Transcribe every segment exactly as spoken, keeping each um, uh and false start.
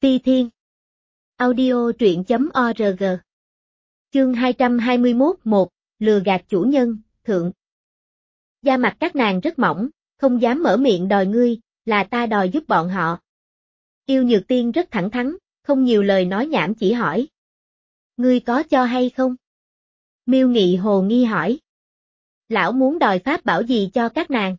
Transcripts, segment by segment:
Ti Thiên. Audio truyện chấm org. Chương hai trăm hai mươi mốt một, lừa gạt chủ nhân, thượng. Da mặt các nàng rất mỏng, không dám mở miệng đòi ngươi, là ta đòi giúp bọn họ. Yêu Nhược Tiên rất thẳng thắn, không nhiều lời nói nhảm chỉ hỏi. Ngươi có cho hay không? Miêu Nghị hồ nghi hỏi. Lão muốn đòi pháp bảo gì cho các nàng?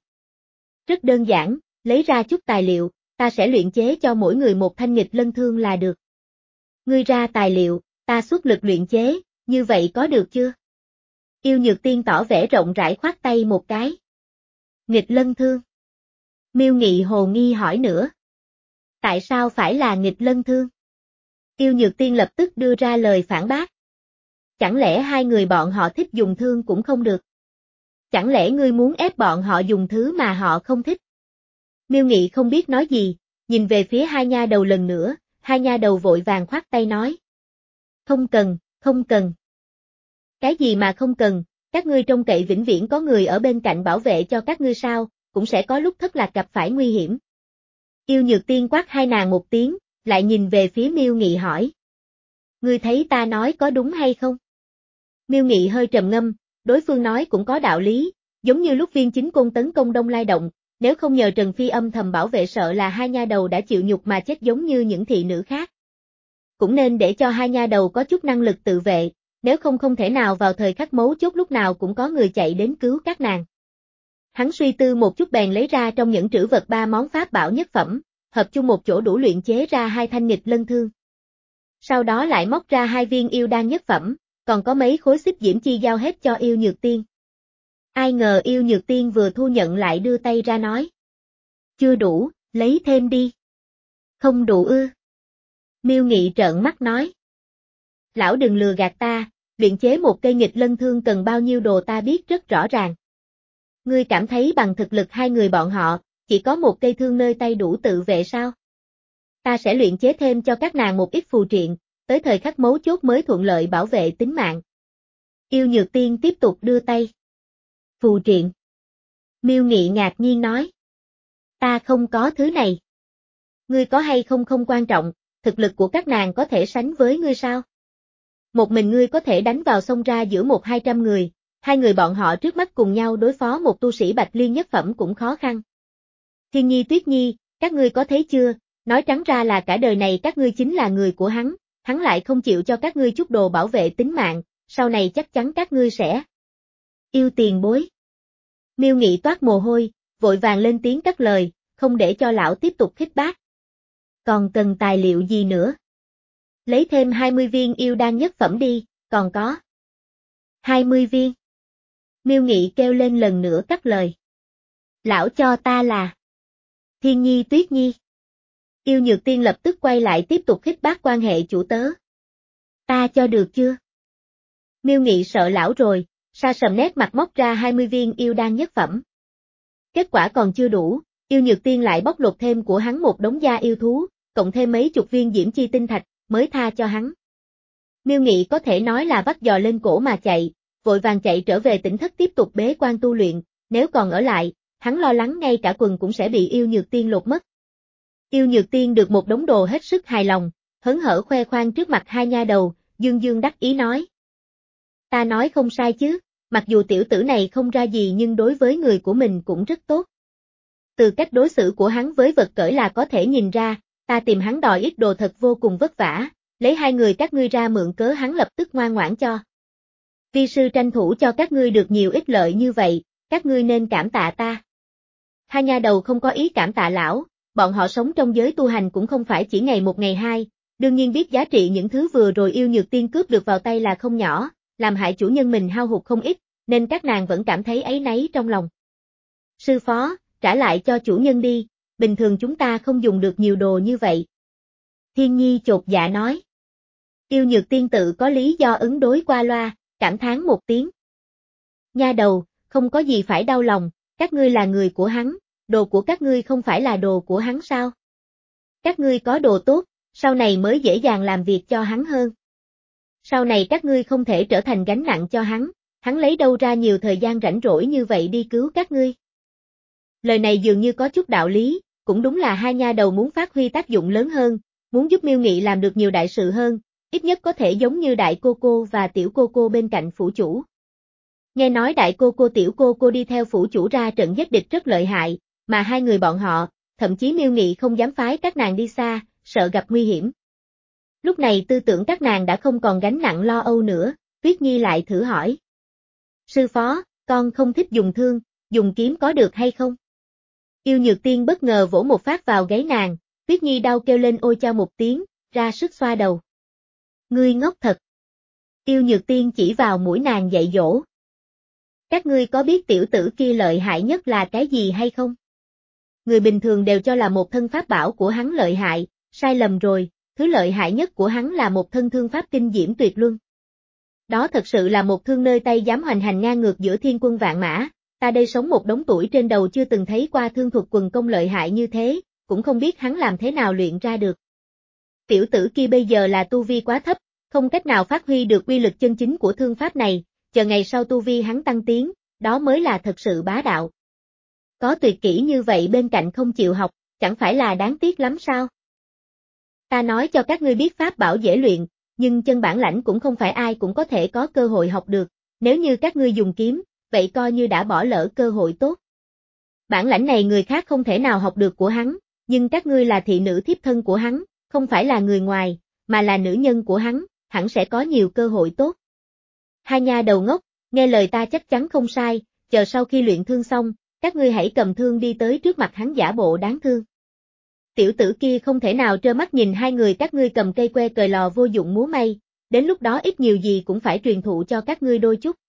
Rất đơn giản, lấy ra chút tài liệu, ta sẽ luyện chế cho mỗi người một thanh nghịch lân thương là được. Ngươi ra tài liệu, ta xuất lực luyện chế, như vậy có được chưa? Yêu Nhược Tiên tỏ vẻ rộng rãi khoát tay một cái. Nghịch lân thương. Miêu Nghị hồ nghi hỏi nữa. Tại sao phải là nghịch lân thương? Yêu Nhược Tiên lập tức đưa ra lời phản bác. Chẳng lẽ hai người bọn họ thích dùng thương cũng không được? Chẳng lẽ ngươi muốn ép bọn họ dùng thứ mà họ không thích? Miêu Nghị không biết nói gì, nhìn về phía hai nha đầu lần nữa, hai nha đầu vội vàng khoát tay nói. Không cần, không cần. Cái gì mà không cần, các ngươi trông cậy vĩnh viễn có người ở bên cạnh bảo vệ cho các ngươi sao, cũng sẽ có lúc thất lạc gặp phải nguy hiểm. Yêu Nhược Tiên quát hai nàng một tiếng, lại nhìn về phía Miêu Nghị hỏi. Ngươi thấy ta nói có đúng hay không? Miêu Nghị hơi trầm ngâm, đối phương nói cũng có đạo lý, giống như lúc Viên Chính Côn tấn công Đông Lai Động, nếu không nhờ Trần Phi âm thầm bảo vệ sợ là hai nha đầu đã chịu nhục mà chết giống như những thị nữ khác. Cũng nên để cho hai nha đầu có chút năng lực tự vệ, nếu không không thể nào vào thời khắc mấu chốt lúc nào cũng có người chạy đến cứu các nàng. Hắn suy tư một chút bèn lấy ra trong những trữ vật ba món pháp bảo nhất phẩm, hợp chung một chỗ đủ luyện chế ra hai thanh nghịch lân thương. Sau đó lại móc ra hai viên yêu đan nhất phẩm, còn có mấy khối xích diễm chi giao hết cho Yêu Nhược Tiên. Ai ngờ Yêu Nhược Tiên vừa thu nhận lại đưa tay ra nói. Chưa đủ, lấy thêm đi. Không đủ ư. Miêu Nghị trợn mắt nói. Lão đừng lừa gạt ta, luyện chế một cây nghịch lân thương cần bao nhiêu đồ ta biết rất rõ ràng. Ngươi cảm thấy bằng thực lực hai người bọn họ, chỉ có một cây thương nơi tay đủ tự vệ sao? Ta sẽ luyện chế thêm cho các nàng một ít phù triện, tới thời khắc mấu chốt mới thuận lợi bảo vệ tính mạng. Yêu Nhược Tiên tiếp tục đưa tay. Phù triện. Miêu Nghị ngạc nhiên nói. Ta không có thứ này. Ngươi có hay không không quan trọng, thực lực của các nàng có thể sánh với ngươi sao? Một mình ngươi có thể đánh vào sông ra giữa một hai trăm người, hai người bọn họ trước mắt cùng nhau đối phó một tu sĩ Bạch Liên nhất phẩm cũng khó khăn. Thiên Nhi Tuyết Nhi, các ngươi có thấy chưa, nói trắng ra là cả đời này các ngươi chính là người của hắn, hắn lại không chịu cho các ngươi chút đồ bảo vệ tính mạng, sau này chắc chắn các ngươi sẽ. Yêu tiền bối. Miêu Nghị toát mồ hôi, vội vàng lên tiếng cắt lời, không để cho lão tiếp tục khích bác. Còn cần tài liệu gì nữa? Lấy thêm hai mươi viên yêu đan nhất phẩm đi, còn có. hai mươi viên. Miêu Nghị kêu lên lần nữa cắt lời. Lão cho ta là. Thiên Nhi Tuyết Nhi. Yêu Nhược Tiên lập tức quay lại tiếp tục khích bác quan hệ chủ tớ. Ta cho được chưa? Miêu Nghị sợ lão rồi, sa sầm nét mặt móc ra hai mươi viên yêu đan nhất phẩm. Kết quả còn chưa đủ, Yêu Nhược Tiên lại bóc lột thêm của hắn một đống da yêu thú, cộng thêm mấy chục viên diễm chi tinh thạch, mới tha cho hắn. Miêu Nghị có thể nói là vắt giò lên cổ mà chạy, vội vàng chạy trở về tỉnh thất tiếp tục bế quan tu luyện, nếu còn ở lại, hắn lo lắng ngay cả quần cũng sẽ bị Yêu Nhược Tiên lột mất. Yêu Nhược Tiên được một đống đồ hết sức hài lòng, hớn hở khoe khoang trước mặt hai nha đầu, dương dương đắc ý nói. Ta nói không sai chứ, mặc dù tiểu tử này không ra gì nhưng đối với người của mình cũng rất tốt. Từ cách đối xử của hắn với vật cởi là có thể nhìn ra, ta tìm hắn đòi ít đồ thật vô cùng vất vả, lấy hai người các ngươi ra mượn cớ hắn lập tức ngoan ngoãn cho. Vi sư tranh thủ cho các ngươi được nhiều ích lợi như vậy, các ngươi nên cảm tạ ta. Hai nha đầu không có ý cảm tạ lão, bọn họ sống trong giới tu hành cũng không phải chỉ ngày một ngày hai, đương nhiên biết giá trị những thứ vừa rồi Yêu Nhược Tiên cướp được vào tay là không nhỏ, làm hại chủ nhân mình hao hụt không ít, nên các nàng vẫn cảm thấy áy náy trong lòng. Sư phó, trả lại cho chủ nhân đi, bình thường chúng ta không dùng được nhiều đồ như vậy. Thiên Nhi chột dạ nói. Yêu Nhược Tiên tự có lý do ứng đối qua loa, cảm thán một tiếng. Nha đầu, không có gì phải đau lòng, các ngươi là người của hắn, đồ của các ngươi không phải là đồ của hắn sao? Các ngươi có đồ tốt, sau này mới dễ dàng làm việc cho hắn hơn. Sau này các ngươi không thể trở thành gánh nặng cho hắn, hắn lấy đâu ra nhiều thời gian rảnh rỗi như vậy đi cứu các ngươi. Lời này dường như có chút đạo lý, cũng đúng là hai nha đầu muốn phát huy tác dụng lớn hơn, muốn giúp Miêu Nghị làm được nhiều đại sự hơn, ít nhất có thể giống như đại cô cô và tiểu cô cô bên cạnh phủ chủ. Nghe nói đại cô cô tiểu cô cô đi theo phủ chủ ra trận giết địch rất lợi hại, mà hai người bọn họ, thậm chí Miêu Nghị không dám phái các nàng đi xa, sợ gặp nguy hiểm. Lúc này tư tưởng các nàng đã không còn gánh nặng lo âu nữa, Tuyết Nhi lại thử hỏi. Sư phó, con không thích dùng thương, dùng kiếm có được hay không? Yêu Nhược Tiên bất ngờ vỗ một phát vào gáy nàng, Tuyết Nhi đau kêu lên ôi chao một tiếng, ra sức xoa đầu. Ngươi ngốc thật. Yêu Nhược Tiên chỉ vào mũi nàng dạy dỗ. Các ngươi có biết tiểu tử kia lợi hại nhất là cái gì hay không? Người bình thường đều cho là một thân pháp bảo của hắn lợi hại, sai lầm rồi, thứ lợi hại nhất của hắn là một thân thương pháp kinh diễm tuyệt luân. Đó thật sự là một thương nơi tay dám hoành hành ngang ngược giữa thiên quân vạn mã, ta đây sống một đống tuổi trên đầu chưa từng thấy qua thương thuật quần công lợi hại như thế, cũng không biết hắn làm thế nào luyện ra được. Tiểu tử kia bây giờ là tu vi quá thấp, không cách nào phát huy được uy lực chân chính của thương pháp này, chờ ngày sau tu vi hắn tăng tiến, đó mới là thật sự bá đạo. Có tuyệt kỹ như vậy bên cạnh không chịu học, chẳng phải là đáng tiếc lắm sao? Ta nói cho các ngươi biết pháp bảo dễ luyện, nhưng chân bản lãnh cũng không phải ai cũng có thể có cơ hội học được, nếu như các ngươi dùng kiếm, vậy coi như đã bỏ lỡ cơ hội tốt. Bản lãnh này người khác không thể nào học được của hắn, nhưng các ngươi là thị nữ thiếp thân của hắn, không phải là người ngoài, mà là nữ nhân của hắn, hẳn sẽ có nhiều cơ hội tốt. Hai nha đầu ngốc, nghe lời ta chắc chắn không sai, chờ sau khi luyện thương xong, các ngươi hãy cầm thương đi tới trước mặt hắn giả bộ đáng thương. Tiểu tử kia không thể nào trơ mắt nhìn hai người các ngươi cầm cây que cời lò vô dụng múa may, đến lúc đó ít nhiều gì cũng phải truyền thụ cho các ngươi đôi chút.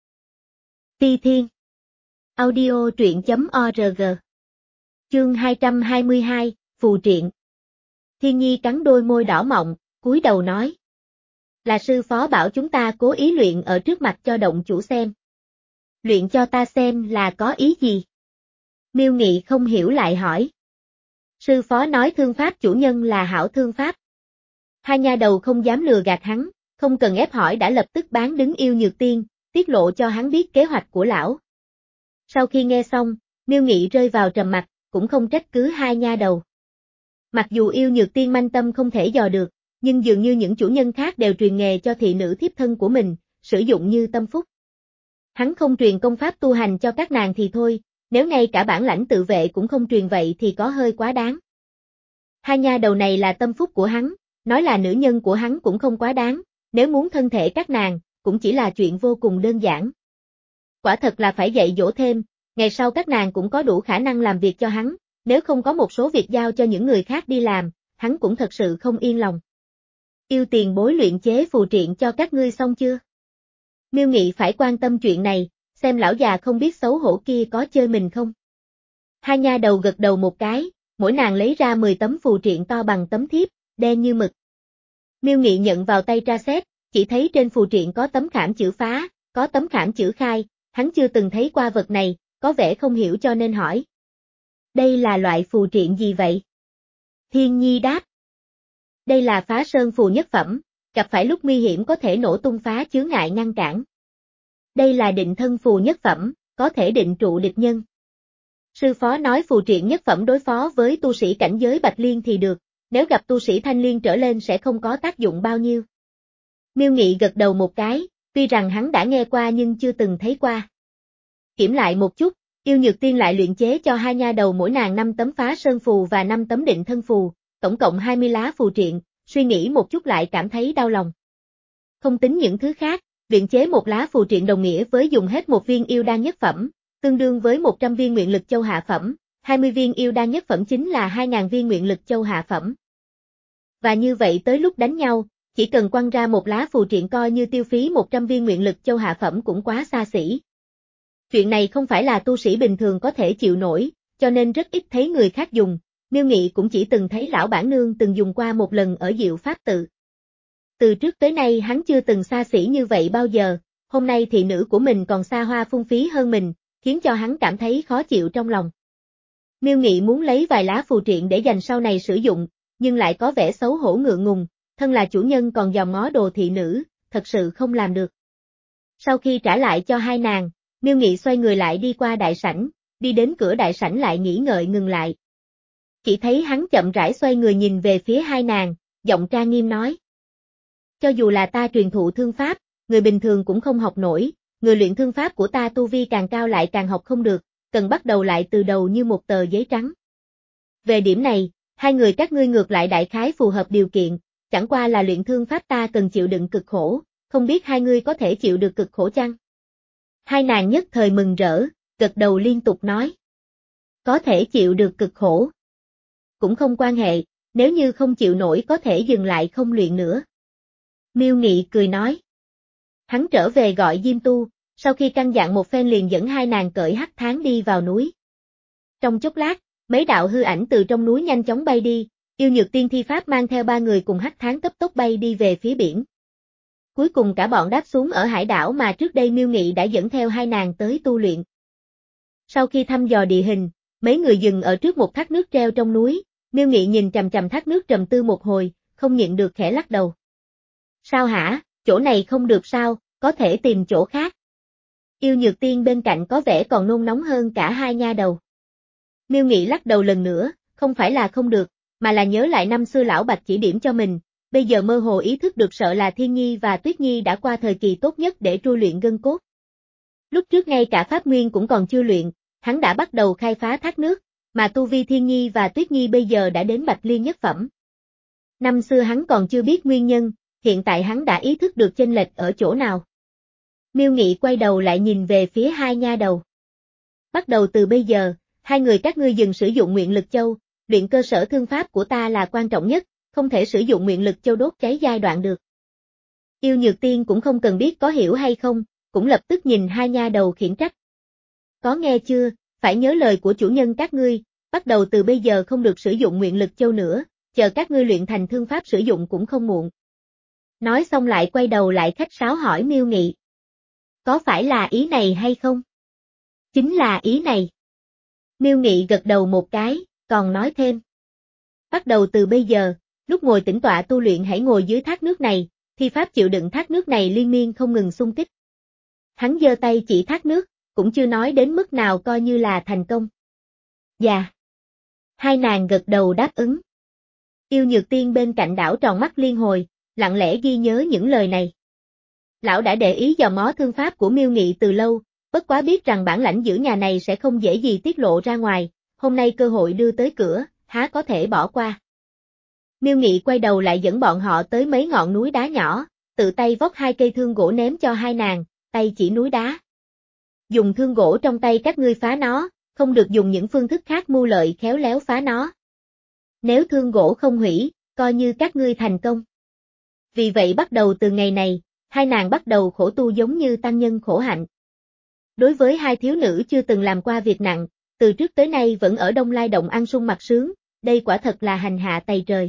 Ti Thiên Audio truyện chấm org Chương hai trăm hai mươi hai, Phù Triện. Thiên Nhi cắn đôi môi đỏ mọng, cúi đầu nói. Là sư phó bảo chúng ta cố ý luyện ở trước mặt cho động chủ xem. Luyện cho ta xem là có ý gì? Miêu Nghị không hiểu lại hỏi. Sư phó nói thương pháp chủ nhân là hảo thương pháp. Hai nha đầu không dám lừa gạt hắn, không cần ép hỏi đã lập tức bán đứng Yêu Nhược Tiên, tiết lộ cho hắn biết kế hoạch của lão. Sau khi nghe xong, Miêu Nghị rơi vào trầm mặc, cũng không trách cứ hai nha đầu. Mặc dù Yêu Nhược Tiên manh tâm không thể dò được, nhưng dường như những chủ nhân khác đều truyền nghề cho thị nữ thiếp thân của mình, sử dụng như tâm phúc. Hắn không truyền công pháp tu hành cho các nàng thì thôi, nếu ngay cả bản lãnh tự vệ cũng không truyền vậy thì có hơi quá đáng. Hai nha đầu này là tâm phúc của hắn, nói là nữ nhân của hắn cũng không quá đáng, nếu muốn thân thể các nàng, cũng chỉ là chuyện vô cùng đơn giản. Quả thật là phải dạy dỗ thêm, ngày sau các nàng cũng có đủ khả năng làm việc cho hắn, nếu không có một số việc giao cho những người khác đi làm, hắn cũng thật sự không yên lòng. Yêu tiền bối luyện chế phù triện cho các ngươi xong chưa? Miêu Nghị phải quan tâm chuyện này, xem lão già không biết xấu hổ kia có chơi mình không. Hai nha đầu gật đầu một cái, mỗi nàng lấy ra mười tấm phù triện to bằng tấm thiếp, đen như mực. Miêu Nghị nhận vào tay tra xét, chỉ thấy trên phù triện có tấm khảm chữ phá, có tấm khảm chữ khai, hắn chưa từng thấy qua vật này, có vẻ không hiểu cho nên hỏi. Đây là loại phù triện gì vậy? Thiên Nhi đáp. Đây là phá sơn phù nhất phẩm, gặp phải lúc nguy hiểm có thể nổ tung phá chướng ngại ngăn cản. Đây là định thân phù nhất phẩm, có thể định trụ địch nhân. Sư phó nói phù triện nhất phẩm đối phó với tu sĩ cảnh giới Bạch Liên thì được, nếu gặp tu sĩ Thanh Liên trở lên sẽ không có tác dụng bao nhiêu. Miêu Nghị gật đầu một cái, tuy rằng hắn đã nghe qua nhưng chưa từng thấy qua. Kiểm lại một chút, Yêu Nhược Tiên lại luyện chế cho hai nha đầu mỗi nàng năm tấm phá sơn phù và năm tấm định thân phù, tổng cộng hai mươi lá phù triện, suy nghĩ một chút lại cảm thấy đau lòng. Không tính những thứ khác, luyện chế một lá phù triện đồng nghĩa với dùng hết một viên yêu đan nhất phẩm, tương đương với một trăm viên nguyện lực châu hạ phẩm, hai mươi viên yêu đan nhất phẩm chính là hai nghìn viên nguyện lực châu hạ phẩm. Và như vậy tới lúc đánh nhau, chỉ cần quăng ra một lá phù triện coi như tiêu phí một trăm viên nguyện lực châu hạ phẩm cũng quá xa xỉ. Chuyện này không phải là tu sĩ bình thường có thể chịu nổi, cho nên rất ít thấy người khác dùng, Miêu Nghị cũng chỉ từng thấy lão bản nương từng dùng qua một lần ở Diệu Pháp tự. Từ trước tới nay hắn chưa từng xa xỉ như vậy bao giờ, hôm nay thị nữ của mình còn xa hoa phung phí hơn mình, khiến cho hắn cảm thấy khó chịu trong lòng. Miêu Nghị muốn lấy vài lá phù triện để dành sau này sử dụng, nhưng lại có vẻ xấu hổ ngượng ngùng, thân là chủ nhân còn dòm ngó đồ thị nữ, thật sự không làm được. Sau khi trả lại cho hai nàng, Miêu Nghị xoay người lại đi qua đại sảnh, đi đến cửa đại sảnh lại nghĩ ngợi ngừng lại. Chỉ thấy hắn chậm rãi xoay người nhìn về phía hai nàng, giọng trang nghiêm nói. Cho dù là ta truyền thụ thương pháp, người bình thường cũng không học nổi, người luyện thương pháp của ta tu vi càng cao lại càng học không được, cần bắt đầu lại từ đầu như một tờ giấy trắng. Về điểm này, hai người các ngươi ngược lại đại khái phù hợp điều kiện, chẳng qua là luyện thương pháp ta cần chịu đựng cực khổ, không biết hai ngươi có thể chịu được cực khổ chăng? Hai nàng nhất thời mừng rỡ, gật đầu liên tục nói. Có thể chịu được cực khổ. Cũng không quan hệ, nếu như không chịu nổi có thể dừng lại không luyện nữa. Miêu Nghị cười nói. Hắn trở về gọi Diêm Tu, sau khi căn dặn một phen liền dẫn hai nàng cởi hắc tháng đi vào núi. Trong chốc lát, mấy đạo hư ảnh từ trong núi nhanh chóng bay đi, Yêu Nhược Tiên thi pháp mang theo ba người cùng hắc tháng cấp tốc bay đi về phía biển. Cuối cùng cả bọn đáp xuống ở hải đảo mà trước đây Miêu Nghị đã dẫn theo hai nàng tới tu luyện. Sau khi thăm dò địa hình, mấy người dừng ở trước một thác nước treo trong núi, Miêu Nghị nhìn chằm chằm thác nước trầm tư một hồi, không nhịn được khẽ lắc đầu. Sao hả, chỗ này không được sao, có thể tìm chỗ khác. Yêu Nhược Tiên bên cạnh có vẻ còn nôn nóng hơn cả hai nha đầu. Miêu Nghị lắc đầu lần nữa, không phải là không được, mà là nhớ lại năm xưa lão Bạch chỉ điểm cho mình, bây giờ mơ hồ ý thức được sợ là Thiên Nhi và Tuyết Nhi đã qua thời kỳ tốt nhất để trui luyện gân cốt. Lúc trước ngay cả pháp nguyên cũng còn chưa luyện, hắn đã bắt đầu khai phá thác nước, mà tu vi Thiên Nhi và Tuyết Nhi bây giờ đã đến Bạch Liên nhất phẩm. Năm xưa hắn còn chưa biết nguyên nhân, hiện tại hắn đã ý thức được chênh lệch ở chỗ nào. Miêu Nghị quay đầu lại nhìn về phía hai nha đầu. Bắt đầu từ bây giờ, hai người các ngươi dừng sử dụng Nguyện Lực Châu, luyện cơ sở thương pháp của ta là quan trọng nhất, không thể sử dụng Nguyện Lực Châu đốt cháy giai đoạn được. Yêu Nhược Tiên cũng không cần biết có hiểu hay không, cũng lập tức nhìn hai nha đầu khiển trách. Có nghe chưa, phải nhớ lời của chủ nhân các ngươi, bắt đầu từ bây giờ không được sử dụng Nguyện Lực Châu nữa, chờ các ngươi luyện thành thương pháp sử dụng cũng không muộn. Nói xong lại quay đầu lại khách sáo hỏi Miêu Nghị. Có phải là ý này hay không? Chính là ý này. Miêu Nghị gật đầu một cái, còn nói thêm. Bắt đầu từ bây giờ, lúc ngồi tĩnh tọa tu luyện hãy ngồi dưới thác nước này, thi pháp chịu đựng thác nước này liên miên không ngừng xung kích. Hắn giơ tay chỉ thác nước, cũng chưa nói đến mức nào coi như là thành công. Dạ. Hai nàng gật đầu đáp ứng. Yêu Nhược Tiên bên cạnh đảo tròn mắt liên hồi, lặng lẽ ghi nhớ những lời này. Lão đã để ý dò mó thương pháp của Miêu Nghị từ lâu, bất quá biết rằng bản lãnh giữ nhà này sẽ không dễ gì tiết lộ ra ngoài, hôm nay cơ hội đưa tới cửa, há có thể bỏ qua. Miêu Nghị quay đầu lại dẫn bọn họ tới mấy ngọn núi đá nhỏ, tự tay vót hai cây thương gỗ ném cho hai nàng, tay chỉ núi đá. Dùng thương gỗ trong tay các ngươi phá nó, không được dùng những phương thức khác mưu lợi khéo léo phá nó. Nếu thương gỗ không hủy, coi như các ngươi thành công. Vì vậy bắt đầu từ ngày này, hai nàng bắt đầu khổ tu giống như tăng nhân khổ hạnh. Đối với hai thiếu nữ chưa từng làm qua việc nặng, từ trước tới nay vẫn ở Đông Lai Động ăn sung mặc sướng, đây quả thật là hành hạ tày trời.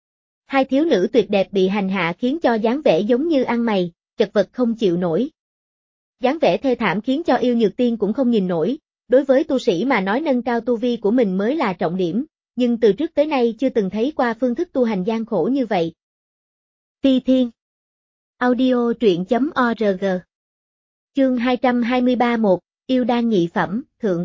Hai thiếu nữ tuyệt đẹp bị hành hạ khiến cho dáng vẻ giống như ăn mày, chật vật không chịu nổi. Dáng vẻ thê thảm khiến cho Yêu Nhược Tiên cũng không nhìn nổi, đối với tu sĩ mà nói nâng cao tu vi của mình mới là trọng điểm, nhưng từ trước tới nay chưa từng thấy qua phương thức tu hành gian khổ như vậy. Ti Thiên Audio truyện chấm org Chương hai trăm hai mươi ba một, Yêu đan nhị phẩm, thượng.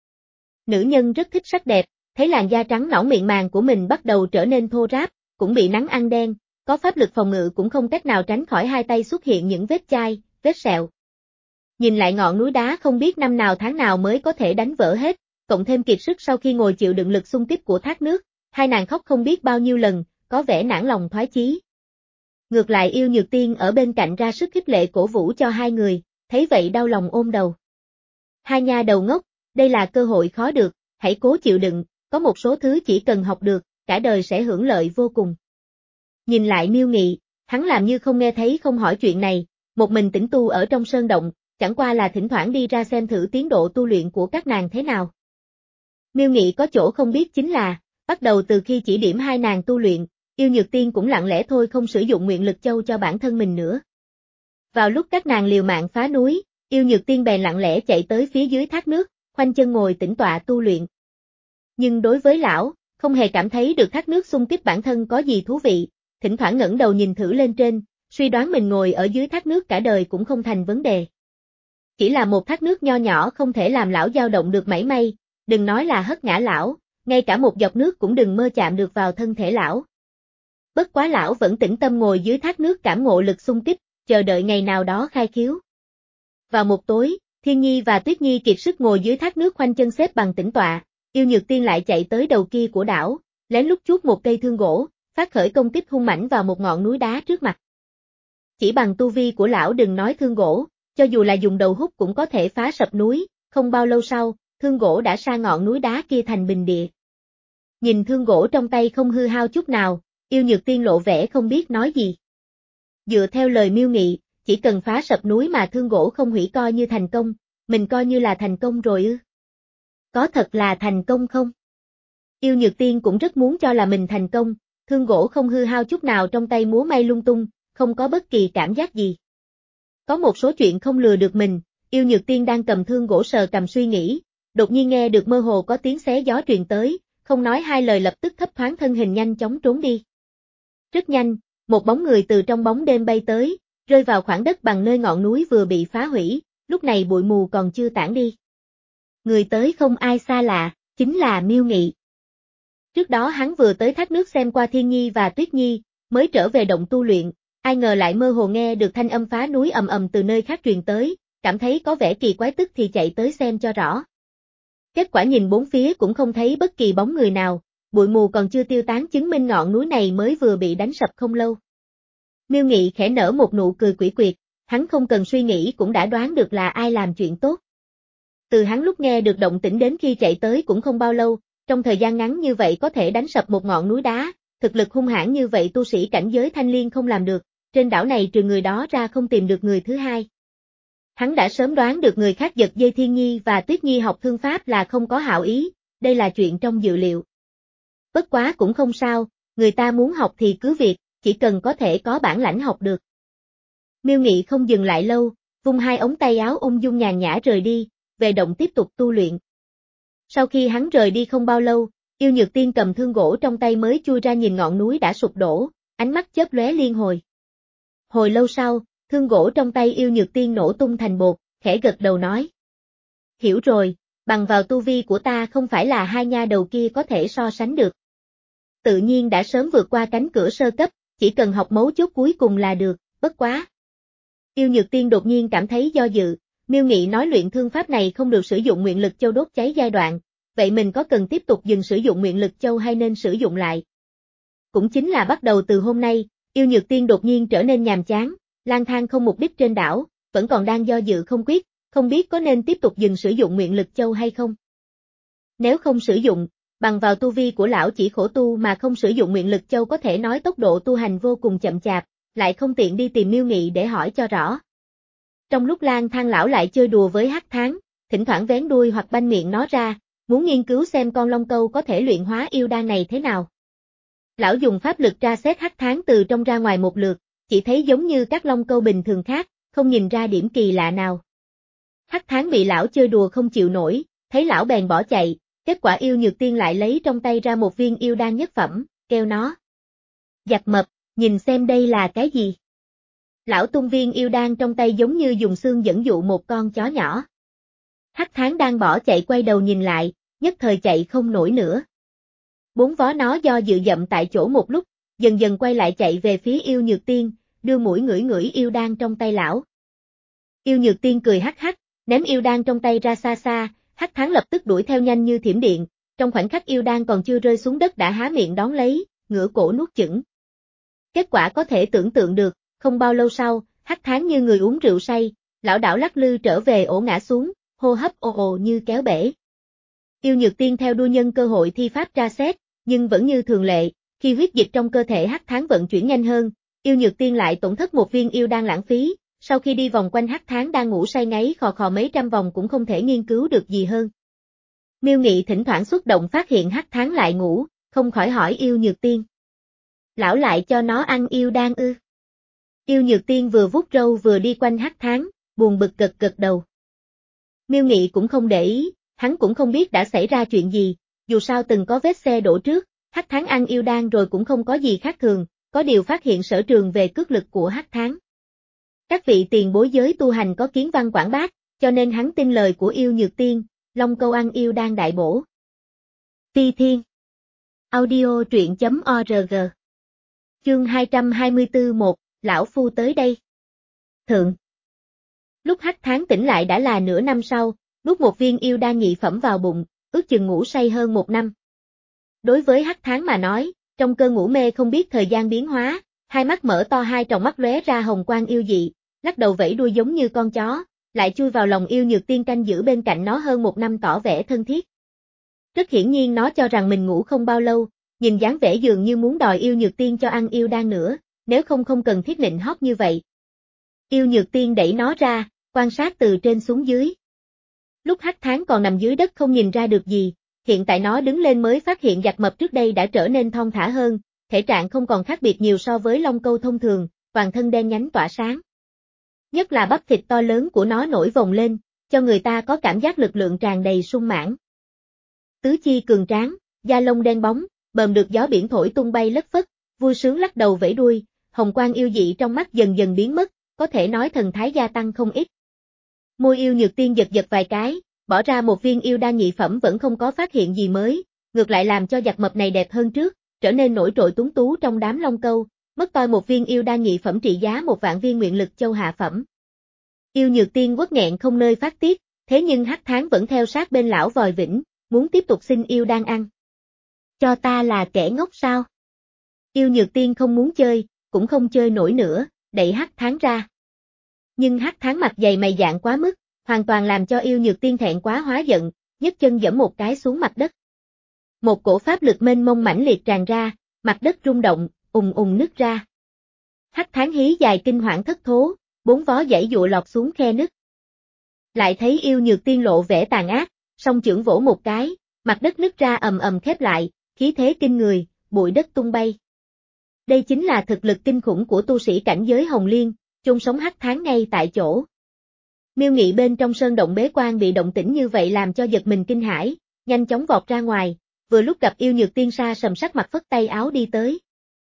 Nữ nhân rất thích sắc đẹp, thấy làn da trắng nõn miệng màng của mình bắt đầu trở nên thô ráp, cũng bị nắng ăn đen, có pháp lực phòng ngự cũng không cách nào tránh khỏi hai tay xuất hiện những vết chai, vết sẹo. Nhìn lại ngọn núi đá không biết năm nào tháng nào mới có thể đánh vỡ hết, cộng thêm kiệt sức sau khi ngồi chịu đựng lực xung kích của thác nước, hai nàng khóc không biết bao nhiêu lần, có vẻ nản lòng thoái chí. Ngược lại Yêu Nhược Tiên ở bên cạnh ra sức khích lệ cổ vũ cho hai người, thấy vậy đau lòng ôm đầu. Hai nha đầu ngốc, đây là cơ hội khó được, hãy cố chịu đựng, có một số thứ chỉ cần học được, cả đời sẽ hưởng lợi vô cùng. Nhìn lại Miêu Nghị, hắn làm như không nghe thấy không hỏi chuyện này, một mình tĩnh tu ở trong sơn động, chẳng qua là thỉnh thoảng đi ra xem thử tiến độ tu luyện của các nàng thế nào. Miêu Nghị có chỗ không biết chính là, bắt đầu từ khi chỉ điểm hai nàng tu luyện, Yêu Nhược Tiên cũng lặng lẽ thôi không sử dụng Nguyện Lực Châu cho bản thân mình nữa. Vào lúc các nàng liều mạng phá núi, Yêu Nhược Tiên bèn lặng lẽ chạy tới phía dưới thác nước, khoanh chân ngồi tĩnh tọa tu luyện. Nhưng đối với lão, không hề cảm thấy được thác nước xung kích bản thân có gì thú vị, thỉnh thoảng ngẩng đầu nhìn thử lên trên, suy đoán mình ngồi ở dưới thác nước cả đời cũng không thành vấn đề. Chỉ là một thác nước nho nhỏ không thể làm lão dao động được mảy may, đừng nói là hất ngã lão, ngay cả một giọt nước cũng đừng mơ chạm được vào thân thể lão. Bất quá lão vẫn tĩnh tâm ngồi dưới thác nước cảm ngộ lực xung kích, chờ đợi ngày nào đó khai khiếu. Vào một tối, Thiên Nhi và Tuyết Nhi kiệt sức ngồi dưới thác nước khoanh chân xếp bằng tĩnh tọa, Yêu Nhược Tiên lại chạy tới đầu kia của đảo, lén lút chuốt một cây thương gỗ, phát khởi công kích hung mãnh vào một ngọn núi đá trước mặt. Chỉ bằng tu vi của lão đừng nói thương gỗ, cho dù là dùng đầu hút cũng có thể phá sập núi, không bao lâu sau, thương gỗ đã sa ngọn núi đá kia thành bình địa. Nhìn thương gỗ trong tay không hư hao chút nào, Yêu Nhược Tiên lộ vẻ không biết nói gì. Dựa theo lời Miêu Nghị, chỉ cần phá sập núi mà thương gỗ không hủy coi như thành công, mình coi như là thành công rồi ư? Có thật là thành công không? Yêu Nhược Tiên cũng rất muốn cho là mình thành công, thương gỗ không hư hao chút nào trong tay múa may lung tung, không có bất kỳ cảm giác gì. Có một số chuyện không lừa được mình, Yêu Nhược Tiên đang cầm thương gỗ sờ cầm suy nghĩ, đột nhiên nghe được mơ hồ có tiếng xé gió truyền tới, không nói hai lời lập tức thấp thoáng thân hình nhanh chóng trốn đi. Rất nhanh, một bóng người từ trong bóng đêm bay tới, rơi vào khoảng đất bằng nơi ngọn núi vừa bị phá hủy, lúc này bụi mù còn chưa tản đi. Người tới không ai xa lạ, chính là Miêu Nghị. Trước đó hắn vừa tới thác nước xem qua Thiên Nhi và Tuyết Nhi, mới trở về động tu luyện, ai ngờ lại mơ hồ nghe được thanh âm phá núi ầm ầm từ nơi khác truyền tới, cảm thấy có vẻ kỳ quái tức thì chạy tới xem cho rõ. Kết quả nhìn bốn phía cũng không thấy bất kỳ bóng người nào, bụi mù còn chưa tiêu tán chứng minh ngọn núi này mới vừa bị đánh sập không lâu. Miêu Nghị khẽ nở một nụ cười quỷ quyệt, hắn không cần suy nghĩ cũng đã đoán được là ai làm chuyện tốt. Từ hắn lúc nghe được động tĩnh đến khi chạy tới cũng không bao lâu, trong thời gian ngắn như vậy có thể đánh sập một ngọn núi đá, thực lực hung hãn như vậy tu sĩ cảnh giới thanh liên không làm được, trên đảo này trừ người đó ra không tìm được người thứ hai. Hắn đã sớm đoán được người khác giật dây Thiên Nhi và Tuyết Nhi học thương pháp là không có hảo ý, đây là chuyện trong dự liệu. Bất quá cũng không sao, người ta muốn học thì cứ việc, chỉ cần có thể có bản lãnh học được. Miêu Nghị không dừng lại lâu, vung hai ống tay áo ung dung nhàn nhã rời đi, về động tiếp tục tu luyện. Sau khi hắn rời đi không bao lâu, Yêu Nhược Tiên cầm thương gỗ trong tay mới chui ra nhìn ngọn núi đã sụp đổ, ánh mắt chớp lóe liên hồi. Hồi lâu sau, thương gỗ trong tay Yêu Nhược Tiên nổ tung thành bột, khẽ gật đầu nói. Hiểu rồi, bằng vào tu vi của ta không phải là hai nha đầu kia có thể so sánh được. Tự nhiên đã sớm vượt qua cánh cửa sơ cấp, chỉ cần học mấu chốt cuối cùng là được, bất quá. Yêu Nhược Tiên đột nhiên cảm thấy do dự, Miêu Nghị nói luyện thương pháp này không được sử dụng nguyện lực châu đốt cháy giai đoạn, vậy mình có cần tiếp tục dừng sử dụng nguyện lực châu hay nên sử dụng lại? Cũng chính là bắt đầu từ hôm nay, Yêu Nhược Tiên đột nhiên trở nên nhàm chán, lang thang không mục đích trên đảo, vẫn còn đang do dự không quyết, không biết có nên tiếp tục dừng sử dụng nguyện lực châu hay không. Nếu không sử dụng, bằng vào tu vi của lão chỉ khổ tu mà không sử dụng nguyện lực châu có thể nói tốc độ tu hành vô cùng chậm chạp, lại không tiện đi tìm Miêu Nghị để hỏi cho rõ. Trong lúc lang thang lão lại chơi đùa với hắc tháng, thỉnh thoảng vén đuôi hoặc banh miệng nó ra, muốn nghiên cứu xem con long câu có thể luyện hóa yêu đan này thế nào. Lão dùng pháp lực tra xét hắc tháng từ trong ra ngoài một lượt, chỉ thấy giống như các long câu bình thường khác, không nhìn ra điểm kỳ lạ nào. Hắc tháng bị lão chơi đùa không chịu nổi, thấy lão bèn bỏ chạy, kết quả Yêu Nhược Tiên lại lấy trong tay ra một viên yêu đan nhất phẩm, kêu nó. Giặc mập, nhìn xem đây là cái gì? Lão tung viên yêu đan trong tay giống như dùng xương dẫn dụ một con chó nhỏ. Hắc tháng đang bỏ chạy quay đầu nhìn lại, nhất thời chạy không nổi nữa. Bốn vó nó do dự dậm tại chỗ một lúc, dần dần quay lại chạy về phía Yêu Nhược Tiên, đưa mũi ngửi ngửi yêu đan trong tay lão. Yêu Nhược Tiên cười hắc hắc, ném yêu đan trong tay ra xa xa, hắc tháng lập tức đuổi theo nhanh như thiểm điện, trong khoảnh khắc yêu đan còn chưa rơi xuống đất đã há miệng đón lấy, ngửa cổ nuốt chửng. Kết quả có thể tưởng tượng được, không bao lâu sau, hắc tháng như người uống rượu say, lảo đảo lắc lư trở về ổ ngã xuống, hô hấp ồ ồ như kéo bể. Yêu Nhược Tiên theo đuôi nhân cơ hội thi pháp tra xét, nhưng vẫn như thường lệ, khi huyết dịch trong cơ thể hắc tháng vận chuyển nhanh hơn, Yêu Nhược Tiên lại tổn thất một viên yêu đan lãng phí, sau khi đi vòng quanh hắc tháng đang ngủ say ngáy khò khò mấy trăm vòng cũng không thể nghiên cứu được gì hơn. Miêu Nghị thỉnh thoảng xuất động phát hiện hắc tháng lại ngủ, không khỏi hỏi Yêu Nhược Tiên. Lão lại cho nó ăn yêu đan ư? Yêu Nhược Tiên vừa vuốt râu vừa đi quanh hắc tháng, buồn bực gật gật đầu. Miêu Nghị cũng không để ý, hắn cũng không biết đã xảy ra chuyện gì, dù sao từng có vết xe đổ trước, hắc tháng ăn yêu đan rồi cũng không có gì khác thường, có điều phát hiện sở trường về cước lực của hắc tháng. Các vị tiền bối giới tu hành có kiến văn quảng bác, cho nên hắn tin lời của Yêu Nhược Tiên, long câu ăn yêu đan đại bổ. Phi Thiên Audio truyện chấm org Chương hai trăm hai mươi tư một, lão phu tới đây. Thượng. Lúc Hắc Tháng tỉnh lại đã là nửa năm sau, nuốt một viên yêu đan nhị phẩm vào bụng, ước chừng ngủ say hơn một năm. Đối với Hắc Tháng mà nói, trong cơn ngủ mê không biết thời gian biến hóa, hai mắt mở to, hai tròng mắt lóe ra hồng quang yêu dị, lắc đầu vẫy đuôi giống như con chó, lại chui vào lòng yêu nhược tiên canh giữ bên cạnh nó hơn một năm tỏ vẻ thân thiết. Rất hiển nhiên nó cho rằng mình ngủ không bao lâu, nhìn dáng vẻ dường như muốn đòi yêu nhược tiên cho ăn yêu đan nữa, nếu không không cần thiết nịnh hót như vậy. Yêu nhược tiên đẩy nó ra, quan sát từ trên xuống dưới. Lúc Hắc Tháng còn nằm dưới đất không nhìn ra được gì, hiện tại nó đứng lên mới phát hiện giặc mập trước đây đã trở nên thon thả hơn, thể trạng không còn khác biệt nhiều so với long câu thông thường, toàn thân đen nhánh tỏa sáng. Nhất là bắp thịt to lớn của nó nổi vòng lên, cho người ta có cảm giác lực lượng tràn đầy sung mãn. Tứ chi cường tráng, da lông đen bóng, bờm được gió biển thổi tung bay lất phất, vui sướng lắc đầu vẫy đuôi, hồng quang yêu dị trong mắt dần dần biến mất, có thể nói thần thái gia tăng không ít. Môi yêu nhược tiên giật giật vài cái, bỏ ra một viên yêu đan nhị phẩm vẫn không có phát hiện gì mới, ngược lại làm cho giặc mập này đẹp hơn trước, trở nên nổi trội tuấn tú trong đám long câu, mất toi một viên yêu đan nhị phẩm trị giá một vạn viên nguyện lực châu hạ phẩm. Yêu nhược tiên quất nghẹn không nơi phát tiết, thế nhưng Hắc Tháng vẫn theo sát bên lão vòi vĩnh, muốn tiếp tục xin yêu đan ăn. Cho ta là kẻ ngốc sao? Yêu nhược tiên không muốn chơi, cũng không chơi nổi nữa, đẩy Hắc Tháng ra. Nhưng Hắc Tháng mặt dày mày dạn quá mức, hoàn toàn làm cho yêu nhược tiên thẹn quá hóa giận, nhấc chân giẫm một cái xuống mặt đất. Một cổ pháp lực mênh mông mãnh liệt tràn ra, mặt đất rung động, ùng ùng nứt ra. Hắc Tháng hí dài kinh hoảng thất thố, bốn vó giãy dụa lọt xuống khe nứt. Lại thấy yêu nhược tiên lộ vẻ tàn ác, song chưởng vỗ một cái, mặt đất nứt ra ầm ầm khép lại, khí thế kinh người, bụi đất tung bay. Đây chính là thực lực kinh khủng của tu sĩ cảnh giới Hồng Liên, chôn sống Hắc Tháng ngay tại chỗ. Miêu Nghị bên trong sơn động bế quan bị động tĩnh như vậy làm cho giật mình kinh hãi, nhanh chóng vọt ra ngoài, vừa lúc gặp yêu nhược tiên sa sầm sắc mặt phất tay áo đi tới.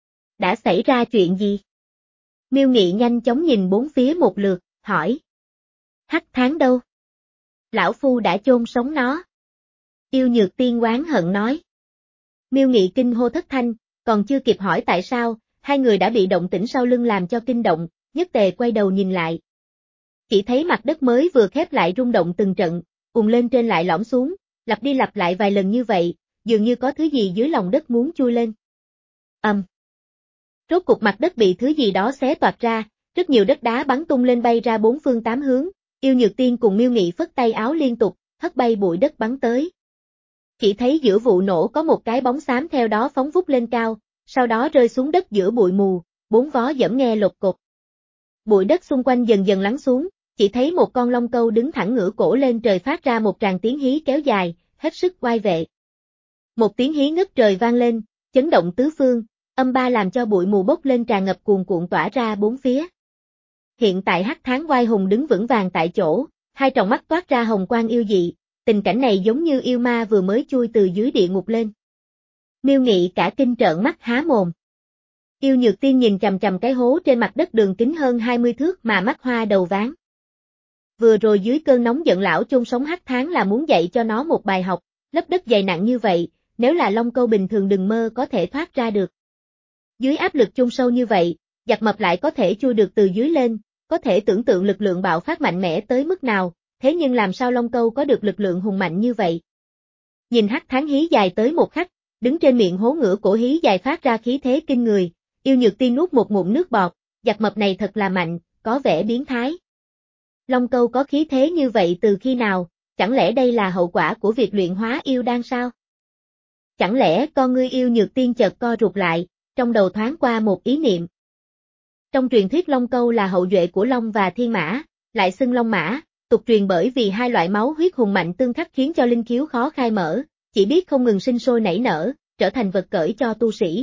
Đã xảy ra chuyện gì? Miêu Nghị nhanh chóng nhìn bốn phía một lượt, hỏi. Hắc Tháng đâu? Lão phu đã chôn sống nó. Yêu nhược tiên oán hận nói. Miêu Nghị kinh hô thất thanh, còn chưa kịp hỏi tại sao, hai người đã bị động tĩnh sau lưng làm cho kinh động, nhất tề quay đầu nhìn lại. Chỉ thấy mặt đất mới vừa khép lại rung động từng trận, ùn lên trên lại lõm xuống, lặp đi lặp lại vài lần như vậy, dường như có thứ gì dưới lòng đất muốn chui lên. Ầm. Um. Rốt cục mặt đất bị thứ gì đó xé toạc ra, rất nhiều đất đá bắn tung lên bay ra bốn phương tám hướng, yêu nhược tiên cùng Miêu Nghị phất tay áo liên tục, hất bay bụi đất bắn tới. Chỉ thấy giữa vụ nổ có một cái bóng xám theo đó phóng vút lên cao, sau đó rơi xuống đất giữa bụi mù, bốn vó giẫm nghe lột cột. Bụi đất xung quanh dần dần lắng xuống, chỉ thấy một con long câu đứng thẳng ngửa cổ lên trời phát ra một tràng tiếng hí kéo dài, hết sức oai vệ. Một tiếng hí ngất trời vang lên, chấn động tứ phương, âm ba làm cho bụi mù bốc lên tràn ngập cuồn cuộn tỏa ra bốn phía. Hiện tại Hắc Tháng oai hùng đứng vững vàng tại chỗ, hai tròng mắt toát ra hồng quang yêu dị, tình cảnh này giống như yêu ma vừa mới chui từ dưới địa ngục lên. Miêu Nghị cả kinh trợn mắt há mồm. Yêu nhược tiên nhìn chằm chằm cái hố trên mặt đất đường kính hơn hai mươi thước mà mắt hoa đầu váng. Vừa rồi dưới cơn nóng giận lão chôn sống Hắc Tháng là muốn dạy cho nó một bài học, lấp đất dày nặng như vậy, nếu là long câu bình thường đừng mơ có thể thoát ra được. Dưới áp lực chôn sâu như vậy, giặc mập lại có thể chui được từ dưới lên, có thể tưởng tượng lực lượng bạo phát mạnh mẽ tới mức nào, thế nhưng làm sao long câu có được lực lượng hùng mạnh như vậy? Nhìn Hắc Tháng hí dài tới một khắc, đứng trên miệng hố ngửa cổ hí dài phát ra khí thế kinh người, yêu nhược tiên nuốt một ngụm nước bọt, giặc mập này thật là mạnh, có vẻ biến thái. Long câu có khí thế như vậy từ khi nào, chẳng lẽ đây là hậu quả của việc luyện hóa yêu đan sao? Chẳng lẽ con ngươi yêu nhược tiên chợt co rụt lại, trong đầu thoáng qua một ý niệm. Trong truyền thuyết long câu là hậu duệ của long và thiên mã, lại xưng long mã, tục truyền bởi vì hai loại máu huyết hùng mạnh tương khắc khiến cho linh khiếu khó khai mở, chỉ biết không ngừng sinh sôi nảy nở, trở thành vật cởi cho tu sĩ.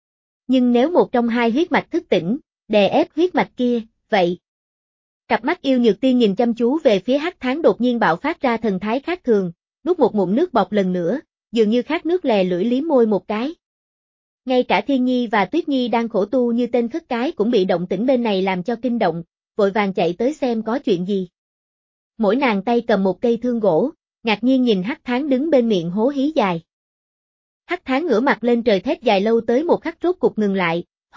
Nhưng nếu một trong hai huyết mạch thức tỉnh, đè ép huyết mạch kia, vậy? Cặp mắt yêu nhược tiên nhìn chăm chú về phía Hắc Tháng đột nhiên bạo phát ra thần thái khác thường, nuốt một ngụm nước bọt lần nữa, dường như khát nước lè lưỡi liếm môi một cái. Ngay cả Thiên Nhi và Tuyết Nhi đang khổ tu như tên khất cái cũng bị động tĩnh bên này làm cho kinh động, vội vàng chạy tới xem có chuyện gì. Mỗi nàng tay cầm một cây thương gỗ, ngạc nhiên nhìn Hắc Tháng đứng bên miệng hố hí dài. Hắc Tháng ngửa mặt lên trời thét dài lâu tới một khắc rốt cục ngừng lại,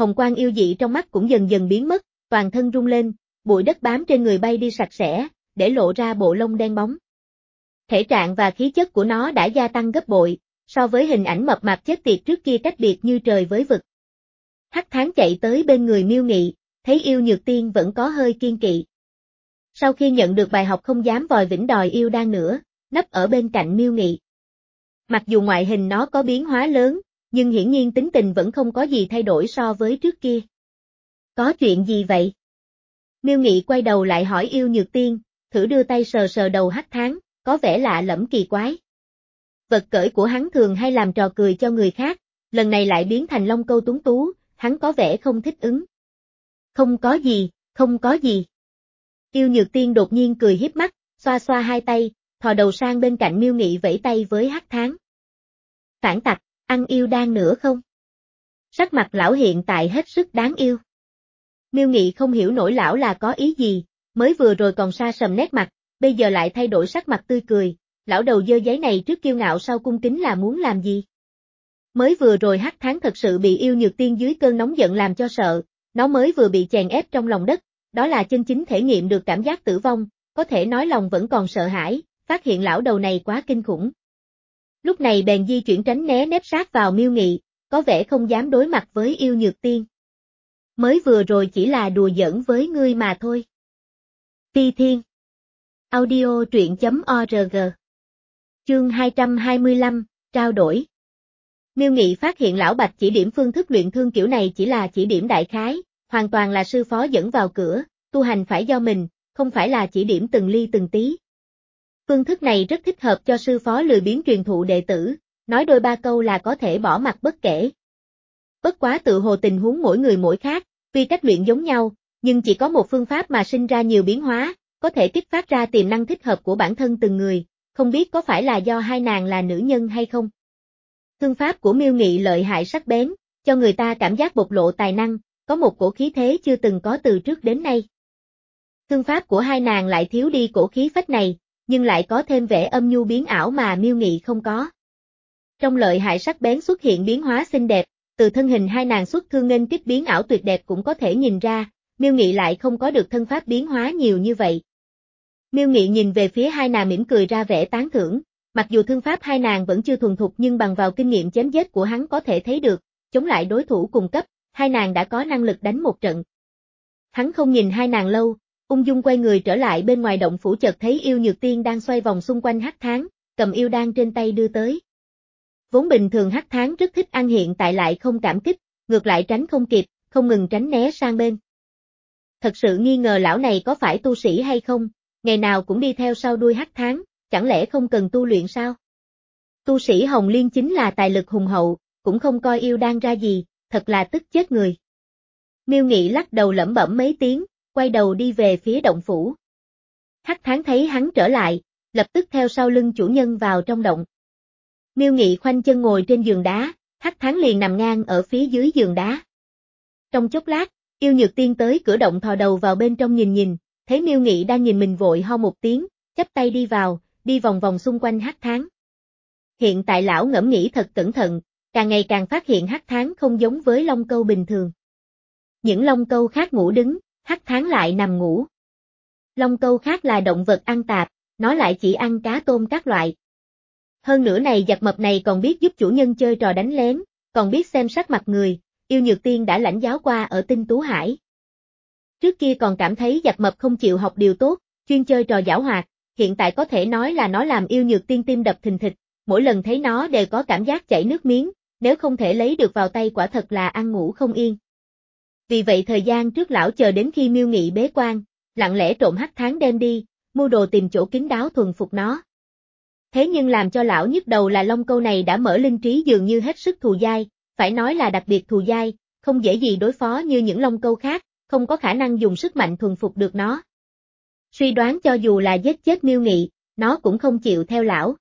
hồng quang yêu dị trong mắt cũng dần dần biến mất, toàn thân rung lên, bụi đất bám trên người bay đi sạch sẽ, để lộ ra bộ lông đen bóng. Thể trạng và khí chất của nó đã gia tăng gấp bội, so với hình ảnh mập mạp chết tiệt trước kia cách biệt như trời với vực. Hắc Tháng chạy tới bên người Miêu Nghị, thấy Yêu Nhược Tiên vẫn có hơi kiên kỵ. Sau khi nhận được bài học không dám vòi vĩnh đòi yêu đan nữa, nấp ở bên cạnh Miêu Nghị. Mặc dù ngoại hình nó có biến hóa lớn, nhưng hiển nhiên tính tình vẫn không có gì thay đổi so với trước kia. Có chuyện gì vậy? Miêu Nghị quay đầu lại hỏi Yêu Nhược Tiên, thử đưa tay sờ sờ đầu Hắc Tháng, có vẻ lạ lẫm kỳ quái. Vật cởi của hắn thường hay làm trò cười cho người khác, lần này lại biến thành lông câu tuấn tú, hắn có vẻ không thích ứng. Không có gì, không có gì. Yêu Nhược Tiên đột nhiên cười hiếp mắt, xoa xoa hai tay, thò đầu sang bên cạnh Miêu Nghị vẫy tay với Hắc Tháng. Phản tặc, ăn yêu đan nữa không? Sắc mặt lão hiện tại hết sức đáng yêu. Miêu Nghị không hiểu nổi lão là có ý gì, mới vừa rồi còn sa sầm nét mặt, bây giờ lại thay đổi sắc mặt tươi cười, lão đầu dơ giấy này trước kiêu ngạo sau cung kính là muốn làm gì? Mới vừa rồi Hắc Tháng thật sự bị Yêu Nhược Tiên dưới cơn nóng giận làm cho sợ, nó mới vừa bị chèn ép trong lòng đất, đó là chân chính thể nghiệm được cảm giác tử vong, có thể nói lòng vẫn còn sợ hãi, phát hiện lão đầu này quá kinh khủng. Lúc này bèn di chuyển tránh né nép sát vào Miêu Nghị, có vẻ không dám đối mặt với Yêu Nhược Tiên. Mới vừa rồi chỉ là đùa giỡn với ngươi mà thôi. Phi Thiên Audio truyện chấm org Chương hai trăm hai mươi lăm, trao đổi. Miêu Nghị phát hiện lão Bạch chỉ điểm phương thức luyện thương kiểu này chỉ là chỉ điểm đại khái, hoàn toàn là sư phó dẫn vào cửa, tu hành phải do mình, không phải là chỉ điểm từng ly từng tí. Phương thức này rất thích hợp cho sư phó lười biếng truyền thụ đệ tử, nói đôi ba câu là có thể bỏ mặc bất kể. Bất quá tự hồ tình huống mỗi người mỗi khác, tuy cách luyện giống nhau, nhưng chỉ có một phương pháp mà sinh ra nhiều biến hóa, có thể kích phát ra tiềm năng thích hợp của bản thân từng người, không biết có phải là do hai nàng là nữ nhân hay không. Thương pháp của Miêu Nghị lợi hại sắc bén, cho người ta cảm giác bộc lộ tài năng, có một cổ khí thế chưa từng có từ trước đến nay. Thương pháp của hai nàng lại thiếu đi cổ khí phách này, nhưng lại có thêm vẻ âm nhu biến ảo mà Miêu Nghị không có. Trong lợi hại sắc bén xuất hiện biến hóa xinh đẹp, từ thân hình hai nàng xuất thương nên kích biến ảo tuyệt đẹp cũng có thể nhìn ra, Miêu Nghị lại không có được thân pháp biến hóa nhiều như vậy. Miêu Nghị nhìn về phía hai nàng mỉm cười ra vẻ tán thưởng, mặc dù thương pháp hai nàng vẫn chưa thuần thục nhưng bằng vào kinh nghiệm chém giết của hắn có thể thấy được, chống lại đối thủ cùng cấp, hai nàng đã có năng lực đánh một trận. Hắn không nhìn hai nàng lâu, ung dung quay người trở lại bên ngoài động phủ chợt thấy Yêu Nhược Tiên đang xoay vòng xung quanh Hắc Tháng, cầm yêu đan trên tay đưa tới. Vốn bình thường Hắc Tháng rất thích ăn hiện tại lại không cảm kích, ngược lại tránh không kịp, không ngừng tránh né sang bên. Thật sự nghi ngờ lão này có phải tu sĩ hay không, ngày nào cũng đi theo sau đuôi Hắc Tháng, chẳng lẽ không cần tu luyện sao? Tu sĩ Hồng Liên chính là tài lực hùng hậu, cũng không coi yêu đan ra gì, thật là tức chết người. Miêu Nghị lắc đầu lẩm bẩm mấy tiếng, quay đầu đi về phía động phủ. Hắc Tháng thấy hắn trở lại, lập tức theo sau lưng chủ nhân vào trong động. Miêu Nghị khoanh chân ngồi trên giường đá, Hắc Tháng liền nằm ngang ở phía dưới giường đá. Trong chốc lát, Yêu Nhược Tiên tới cửa động thò đầu vào bên trong nhìn nhìn, thấy Miêu Nghị đang nhìn mình vội ho một tiếng, chắp tay đi vào, đi vòng vòng xung quanh Hắc Tháng. Hiện tại lão ngẫm nghĩ thật cẩn thận, càng ngày càng phát hiện Hắc Tháng không giống với long câu bình thường. Những long câu khác ngủ đứng, Hắc Tháng lại nằm ngủ. Long câu khác là động vật ăn tạp, nó lại chỉ ăn cá tôm các loại. Hơn nữa này giặc mập này còn biết giúp chủ nhân chơi trò đánh lén, còn biết xem sắc mặt người, Yêu Nhược Tiên đã lãnh giáo qua ở Tinh Tú Hải. Trước kia còn cảm thấy giặc mập không chịu học điều tốt, chuyên chơi trò giảo hoạt, hiện tại có thể nói là nó làm Yêu Nhược Tiên tim đập thình thịch, mỗi lần thấy nó đều có cảm giác chảy nước miếng, nếu không thể lấy được vào tay quả thật là ăn ngủ không yên. Vì vậy thời gian trước lão chờ đến khi Miêu Nghị bế quan, lặng lẽ trộm Hắc Tháng đem đi, mua đồ tìm chỗ kín đáo thuần phục nó. Thế nhưng làm cho lão nhức đầu là long câu này đã mở linh trí dường như hết sức thù dai, phải nói là đặc biệt thù dai, không dễ gì đối phó như những long câu khác, không có khả năng dùng sức mạnh thuần phục được nó. Suy đoán cho dù là giết chết Miêu Nghị, nó cũng không chịu theo lão.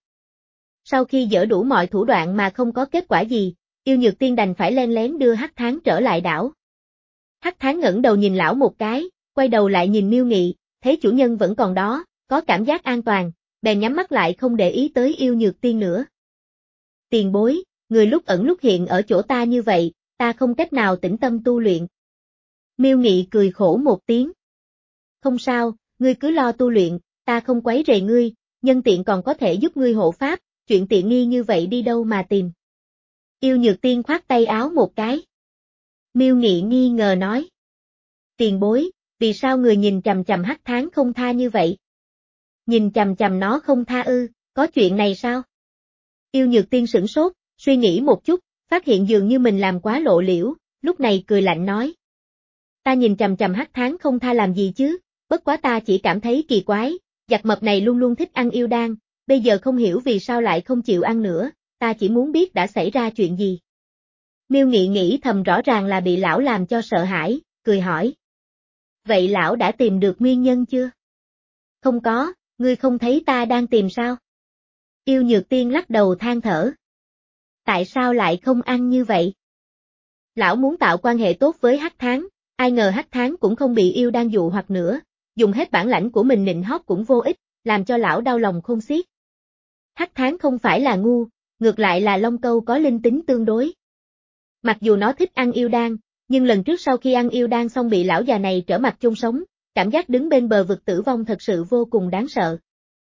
Sau khi dở đủ mọi thủ đoạn mà không có kết quả gì, Yêu Nhược Tiên đành phải len lén đưa Hắc Tháng trở lại đảo. Hắc Tháng ngẩng đầu nhìn lão một cái, quay đầu lại nhìn Miêu Nghị, thấy chủ nhân vẫn còn đó, có cảm giác an toàn, bèn nhắm mắt lại không để ý tới Yêu Nhược Tiên nữa. Tiền bối, người lúc ẩn lúc hiện ở chỗ ta như vậy, ta không cách nào tĩnh tâm tu luyện. Miêu Nghị cười khổ một tiếng. Không sao, ngươi cứ lo tu luyện, ta không quấy rầy ngươi, nhân tiện còn có thể giúp ngươi hộ pháp, chuyện tiện nghi như vậy đi đâu mà tìm. Yêu Nhược Tiên khoát tay áo một cái. Miêu Nghị nghi ngờ nói. Tiền bối, vì sao người nhìn chằm chằm Hắc Tháng không tha như vậy? Nhìn chằm chằm nó không tha ư, có chuyện này sao? Yêu Nhược Tiên sửng sốt, suy nghĩ một chút, phát hiện dường như mình làm quá lộ liễu, lúc này cười lạnh nói. Ta nhìn chằm chằm Hắc Tháng không tha làm gì chứ, bất quá ta chỉ cảm thấy kỳ quái, giặc mập này luôn luôn thích ăn yêu đan, bây giờ không hiểu vì sao lại không chịu ăn nữa, ta chỉ muốn biết đã xảy ra chuyện gì. Miêu Nghị nghĩ thầm rõ ràng là bị lão làm cho sợ hãi, cười hỏi. Vậy lão đã tìm được nguyên nhân chưa? Không có, ngươi không thấy ta đang tìm sao? Yêu Nhược Tiên lắc đầu than thở. Tại sao lại không ăn như vậy? Lão muốn tạo quan hệ tốt với Hắc Tháng, ai ngờ Hắc Tháng cũng không bị yêu đan dụ hoặc nữa, dùng hết bản lãnh của mình nịnh hót cũng vô ích, làm cho lão đau lòng khôn xiết. Hắc Tháng không phải là ngu, ngược lại là Long Câu có linh tính tương đối. Mặc dù nó thích ăn yêu đan, nhưng lần trước sau khi ăn yêu đan xong bị lão già này trở mặt chôn sống, cảm giác đứng bên bờ vực tử vong thật sự vô cùng đáng sợ.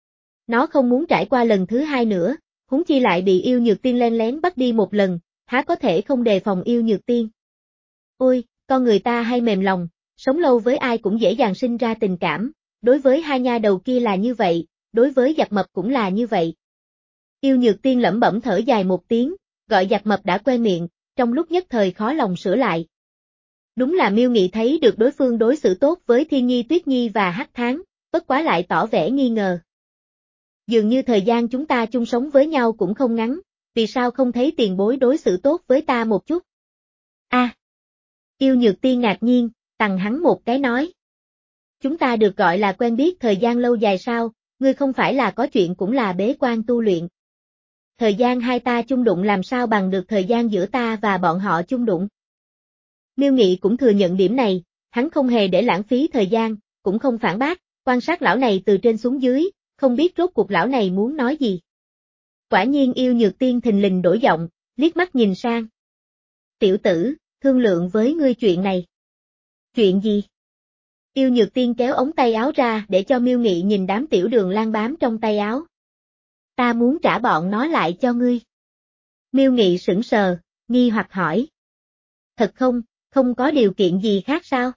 Nó không muốn trải qua lần thứ hai nữa, huống chi lại bị Yêu Nhược Tiên len lén bắt đi một lần, há có thể không đề phòng Yêu Nhược Tiên. Ôi, con người ta hay mềm lòng, sống lâu với ai cũng dễ dàng sinh ra tình cảm, đối với hai nha đầu kia là như vậy, đối với giặc mập cũng là như vậy. Yêu Nhược Tiên lẩm bẩm thở dài một tiếng, gọi giặc mập đã quen miệng, trong lúc nhất thời khó lòng sửa lại. Đúng là Miêu Nghị thấy được đối phương đối xử tốt với Thiên Nhi Tuyết Nhi và Hắc Tháng, bất quá lại tỏ vẻ nghi ngờ. Dường như thời gian chúng ta chung sống với nhau cũng không ngắn, vì sao không thấy tiền bối đối xử tốt với ta một chút? A. À, Yêu Nhược Tiên ngạc nhiên, tằng hắn một cái nói. Chúng ta được gọi là quen biết thời gian lâu dài sao, ngươi không phải là có chuyện cũng là bế quan tu luyện. Thời gian hai ta chung đụng làm sao bằng được thời gian giữa ta và bọn họ chung đụng. Miêu Nghị cũng thừa nhận điểm này, hắn không hề để lãng phí thời gian, cũng không phản bác, quan sát lão này từ trên xuống dưới, không biết rốt cuộc lão này muốn nói gì. Quả nhiên Yêu Nhược Tiên thình lình đổi giọng, liếc mắt nhìn sang. Tiểu tử, thương lượng với ngươi chuyện này. Chuyện gì? Yêu Nhược Tiên kéo ống tay áo ra để cho Miêu Nghị nhìn đám tiểu đường lan bám trong tay áo. Ta muốn trả bọn nó lại cho ngươi. Miêu Nghị sững sờ, nghi hoặc hỏi. Thật không, không có điều kiện gì khác sao?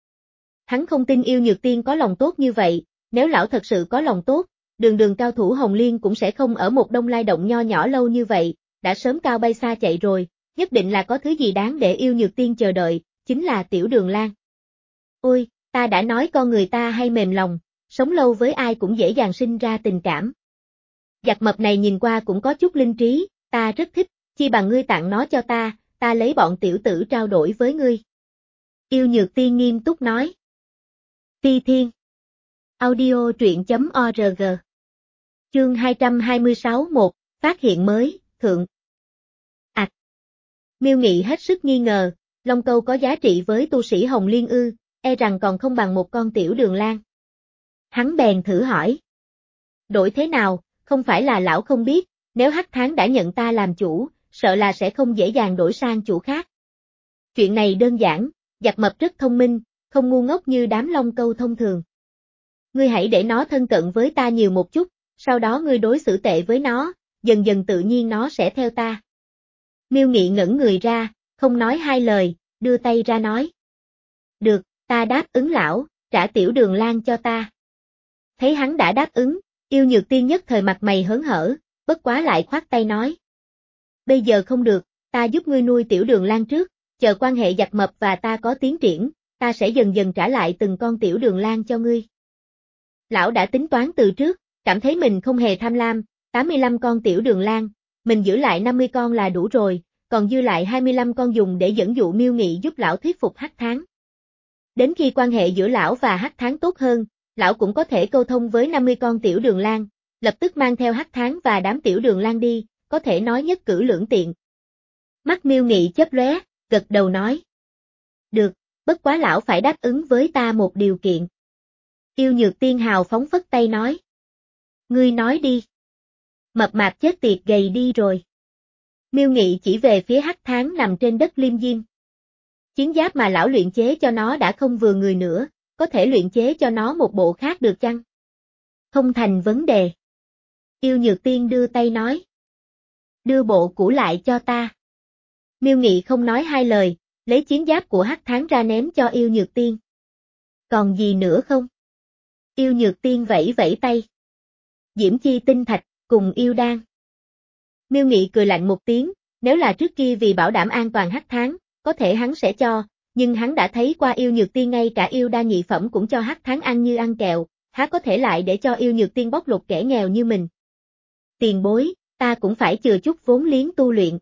Hắn không tin Yêu Nhược Tiên có lòng tốt như vậy, nếu lão thật sự có lòng tốt, đường đường cao thủ Hồng Liên cũng sẽ không ở một Đông Lai động nho nhỏ lâu như vậy, đã sớm cao bay xa chạy rồi, nhất định là có thứ gì đáng để Yêu Nhược Tiên chờ đợi, chính là tiểu đường lan. Ôi, ta đã nói con người ta hay mềm lòng, sống lâu với ai cũng dễ dàng sinh ra tình cảm. Giặc mập này nhìn qua cũng có chút linh trí, ta rất thích, chi bằng ngươi tặng nó cho ta, ta lấy bọn tiểu tử trao đổi với ngươi. Yêu Nhược Tiên nghiêm túc nói. Ti Thiên. Audio truyện.org. Chương hai trăm hai mươi sáu một, phát hiện mới, thượng. Ảch. À. Miêu Nghị hết sức nghi ngờ, Long Câu có giá trị với tu sĩ Hồng Liên ư, e rằng còn không bằng một con tiểu đường lan. Hắn bèn thử hỏi. Đổi thế nào, không phải là lão không biết, nếu Hắc Tháng đã nhận ta làm chủ, sợ là sẽ không dễ dàng đổi sang chủ khác. Chuyện này đơn giản, giặc mập rất thông minh, không ngu ngốc như đám Long Câu thông thường. Ngươi hãy để nó thân cận với ta nhiều một chút, sau đó ngươi đối xử tệ với nó, dần dần tự nhiên nó sẽ theo ta. Miêu Nghị ngẩn người ra, không nói hai lời, đưa tay ra nói. Được, ta đáp ứng lão, trả tiểu đường lan cho ta. Thấy hắn đã đáp ứng, Yêu Nhược Tiên nhất thời mặt mày hớn hở, bất quá lại khoát tay nói. Bây giờ không được, ta giúp ngươi nuôi tiểu đường lan trước, chờ quan hệ giặc mập và ta có tiến triển, ta sẽ dần dần trả lại từng con tiểu đường lan cho ngươi. Lão đã tính toán từ trước, cảm thấy mình không hề tham lam, tám mươi lăm con tiểu đường lan, mình giữ lại năm mươi con là đủ rồi, còn dư lại hai mươi lăm con dùng để dẫn dụ Miêu Nghị giúp lão thuyết phục Hắc Tháng. Đến khi quan hệ giữa lão và Hắc Tháng tốt hơn, lão cũng có thể câu thông với năm mươi con tiểu đường lan, lập tức mang theo Hắc Tháng và đám tiểu đường lan đi, có thể nói nhất cử lưỡng tiện. Mắt Miêu Nghị chớp lóe, gật đầu nói. Được, bất quá lão phải đáp ứng với ta một điều kiện. Yêu Nhược Tiên hào phóng phất tay nói. Ngươi nói đi. Mập mạp chết tiệt gầy đi rồi. Miêu Nghị chỉ về phía Hắc Tháng nằm trên đất liêm diêm, Chiến giáp mà lão luyện chế cho nó đã không vừa người nữa, có thể luyện chế cho nó một bộ khác được chăng? Không thành vấn đề. Yêu Nhược Tiên đưa tay nói. Đưa bộ cũ lại cho ta. Miêu Nghị không nói hai lời, lấy chiến giáp của Hắc Tháng ra ném cho Yêu Nhược Tiên. Còn gì nữa không? Yêu Nhược Tiên vẫy vẫy tay. Diễm Chi tinh thạch, cùng yêu đan. Miêu Nghị cười lạnh một tiếng, nếu là trước kia vì bảo đảm an toàn Hắc Tháng, có thể hắn sẽ cho, nhưng hắn đã thấy qua Yêu Nhược Tiên ngay cả yêu đan nhị phẩm cũng cho Hắc Tháng ăn như ăn kẹo, há có thể lại để cho Yêu Nhược Tiên bóc lột kẻ nghèo như mình. Tiền bối, ta cũng phải chừa chút vốn liếng tu luyện.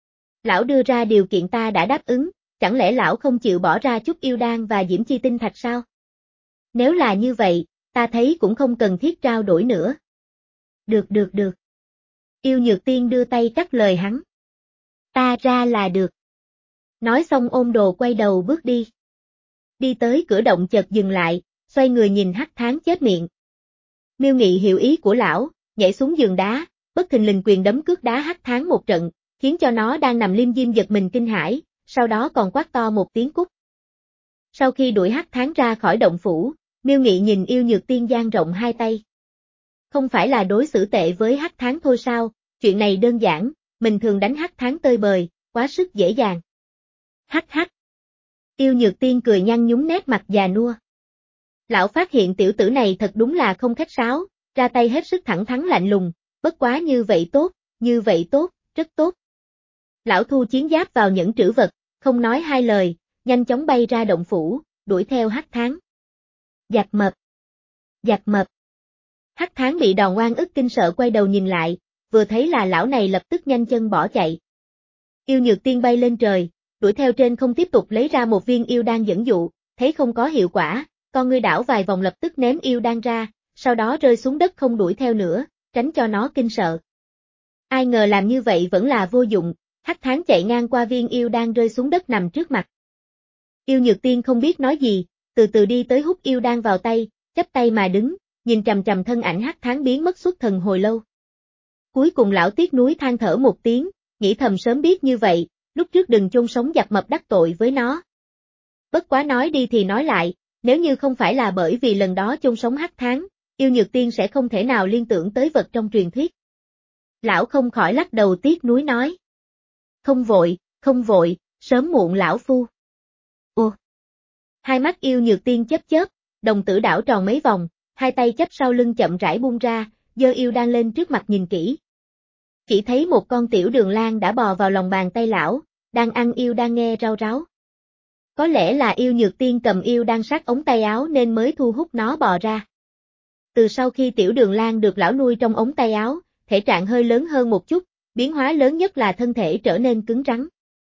Lão đưa ra điều kiện ta đã đáp ứng, chẳng lẽ lão không chịu bỏ ra chút yêu đan và diễm chi tinh thạch sao? Nếu là như vậy, ta thấy cũng không cần thiết trao đổi nữa. Được được được. Yêu Nhược Tiên đưa tay cắt lời hắn. Ta ra là được. Nói xong ôm đồ quay đầu bước đi. Đi tới cửa động chợt dừng lại, xoay người nhìn Hắc Tháng chết miệng. Miêu Nghị hiểu ý của lão, nhảy xuống giường đá, bất thình lình quyền đấm cước đá Hắc Tháng một trận, khiến cho nó đang nằm liêm diêm giật mình kinh hãi, sau đó còn quát to một tiếng cút. Sau khi đuổi Hắc Tháng ra khỏi động phủ, Miêu Nghị nhìn Yêu Nhược Tiên dang rộng hai tay. Không phải là đối xử tệ với Hắc Tháng thôi sao, chuyện này đơn giản, mình thường đánh Hắc Tháng tơi bời, quá sức dễ dàng. Hắc hắc. Yêu Nhược Tiên cười nhăn nhúm nét mặt già nua. Lão phát hiện tiểu tử này thật đúng là không khách sáo, ra tay hết sức thẳng thắn lạnh lùng, bất quá như vậy tốt, như vậy tốt, rất tốt. Lão thu chiến giáp vào nhẫn trữ vật, không nói hai lời, nhanh chóng bay ra động phủ, đuổi theo Hắc Tháng. Giặc mập. Giặc mập. Hắc Tháng bị đòn oan ức kinh sợ quay đầu nhìn lại, vừa thấy là lão này lập tức nhanh chân bỏ chạy. Yêu Nhược Tiên bay lên trời, đuổi theo trên không tiếp tục lấy ra một viên yêu đan dẫn dụ, thấy không có hiệu quả, con ngươi đảo vài vòng lập tức ném yêu đan ra, sau đó rơi xuống đất không đuổi theo nữa, tránh cho nó kinh sợ. Ai ngờ làm như vậy vẫn là vô dụng, Hắc Tháng chạy ngang qua viên yêu đan rơi xuống đất nằm trước mặt. Yêu Nhược Tiên không biết nói gì, từ từ đi tới hút yêu đan vào tay, chắp tay mà đứng, nhìn chằm chằm thân ảnh Hắc Tháng biến mất xuất thần hồi lâu. Cuối cùng lão tiếc núi than thở một tiếng, nghĩ thầm sớm biết như vậy, lúc trước đừng chôn sống giặc mập đắc tội với nó. Bất quá nói đi thì nói lại, nếu như không phải là bởi vì lần đó chôn sống Hắc Tháng, Yêu Nhược Tiên sẽ không thể nào liên tưởng tới vật trong truyền thuyết. Lão không khỏi lắc đầu tiếc núi nói. Không vội, không vội, sớm muộn lão phu. Ồ! Hai mắt Yêu Nhược Tiên chớp chớp, đồng tử đảo tròn mấy vòng, hai tay chắp sau lưng chậm rãi buông ra, giơ yêu đan lên trước mặt nhìn kỹ. Chỉ thấy một con tiểu đường lang đã bò vào lòng bàn tay lão, đang ăn yêu đan nghe rau ráo. Có lẽ là Yêu Nhược Tiên cầm yêu đan sát ống tay áo nên mới thu hút nó bò ra. Từ sau khi tiểu đường lang được lão nuôi trong ống tay áo, thể trạng hơi lớn hơn một chút, biến hóa lớn nhất là thân thể trở nên cứng rắn.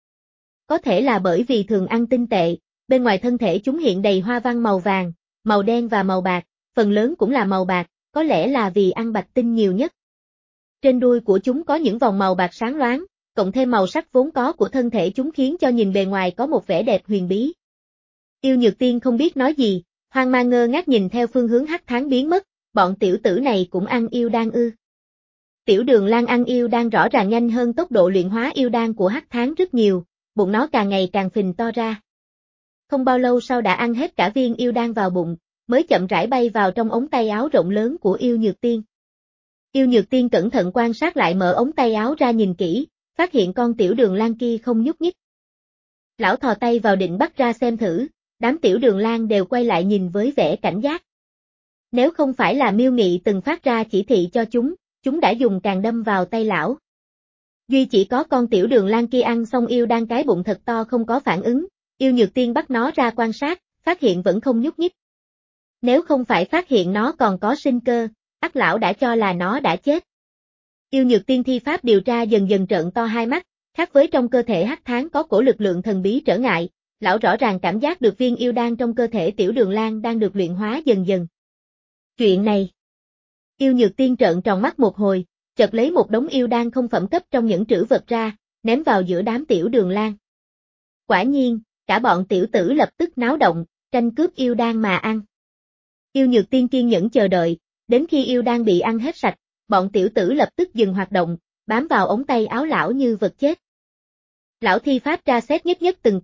Có thể là bởi vì thường ăn tinh tệ, bên ngoài thân thể chúng hiện đầy hoa văn màu vàng, màu đen và màu bạc, phần lớn cũng là màu bạc, có lẽ là vì ăn bạch tinh nhiều nhất. Trên đuôi của chúng có những vòng màu bạc sáng loáng, cộng thêm màu sắc vốn có của thân thể chúng khiến cho nhìn bề ngoài có một vẻ đẹp huyền bí. Yêu Nhược Tiên không biết nói gì, hoang mang ngơ ngác nhìn theo phương hướng Hắc Tháng biến mất, bọn tiểu tử này cũng ăn yêu đan ư. Tiểu đường lang ăn yêu đan rõ ràng nhanh hơn tốc độ luyện hóa yêu đan của Hắc Tháng rất nhiều, bụng nó càng ngày càng phình to ra. Không bao lâu sau đã ăn hết cả viên yêu đan vào bụng, mới chậm rãi bay vào trong ống tay áo rộng lớn của Yêu Nhược Tiên. Yêu Nhược Tiên cẩn thận quan sát lại mở ống tay áo ra nhìn kỹ, phát hiện con tiểu đường lang kia không nhúc nhích. Lão thò tay vào định bắt ra xem thử, đám tiểu đường lang đều quay lại nhìn với vẻ cảnh giác. Nếu không phải là Miêu Nghị từng phát ra chỉ thị cho chúng, chúng đã dùng càng đâm vào tay lão. Duy chỉ có con tiểu đường lang kia ăn xong yêu đan cái bụng thật to không có phản ứng, Yêu Nhược Tiên bắt nó ra quan sát, phát hiện vẫn không nhúc nhích. Nếu không phải phát hiện nó còn có sinh cơ, ắt lão đã cho là nó đã chết. Yêu Nhược Tiên thi pháp điều tra dần dần trợn to hai mắt, khác với trong cơ thể Hắc Tháng có cổ lực lượng thần bí trở ngại, lão rõ ràng cảm giác được viên yêu đan trong cơ thể tiểu đường lang đang được luyện hóa dần dần. Chuyện này. Yêu Nhược Tiên trợn tròn mắt một hồi, chợt lấy một đống yêu đan không phẩm cấp trong những trữ vật ra, ném vào giữa đám tiểu đường lang. Quả nhiên, cả bọn tiểu tử lập tức náo động, tranh cướp yêu đan mà ăn. Yêu Nhược Tiên kiên nhẫn chờ đợi, đến khi yêu đan bị ăn hết sạch, bọn tiểu tử lập tức dừng hoạt động, bám vào ống tay áo lão như vật chết. Lão thi pháp tra xét nhất nhất từng con,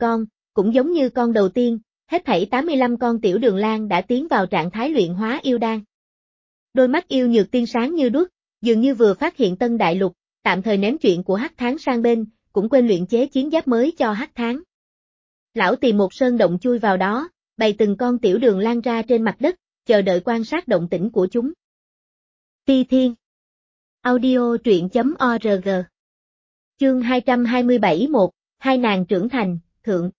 cũng giống như con đầu tiên, hết thảy tám mươi lăm con tiểu đường lang đã tiến vào trạng thái luyện hóa yêu đan. Đôi mắt yêu nhược tiên sáng như đuốc, dường như vừa phát hiện tân đại lục, tạm thời ném chuyện của hắc tháng sang bên, cũng quên luyện chế chiến giáp mới cho hắc tháng. Lão tìm một sơn động chui vào đó, bày từng con tiểu đường lang ra trên mặt đất, chờ đợi quan sát động tĩnh của chúng. Phi Thiên Audio truyện.org Chương hai trăm hai mươi bảy một, hai nàng trưởng thành, thượng.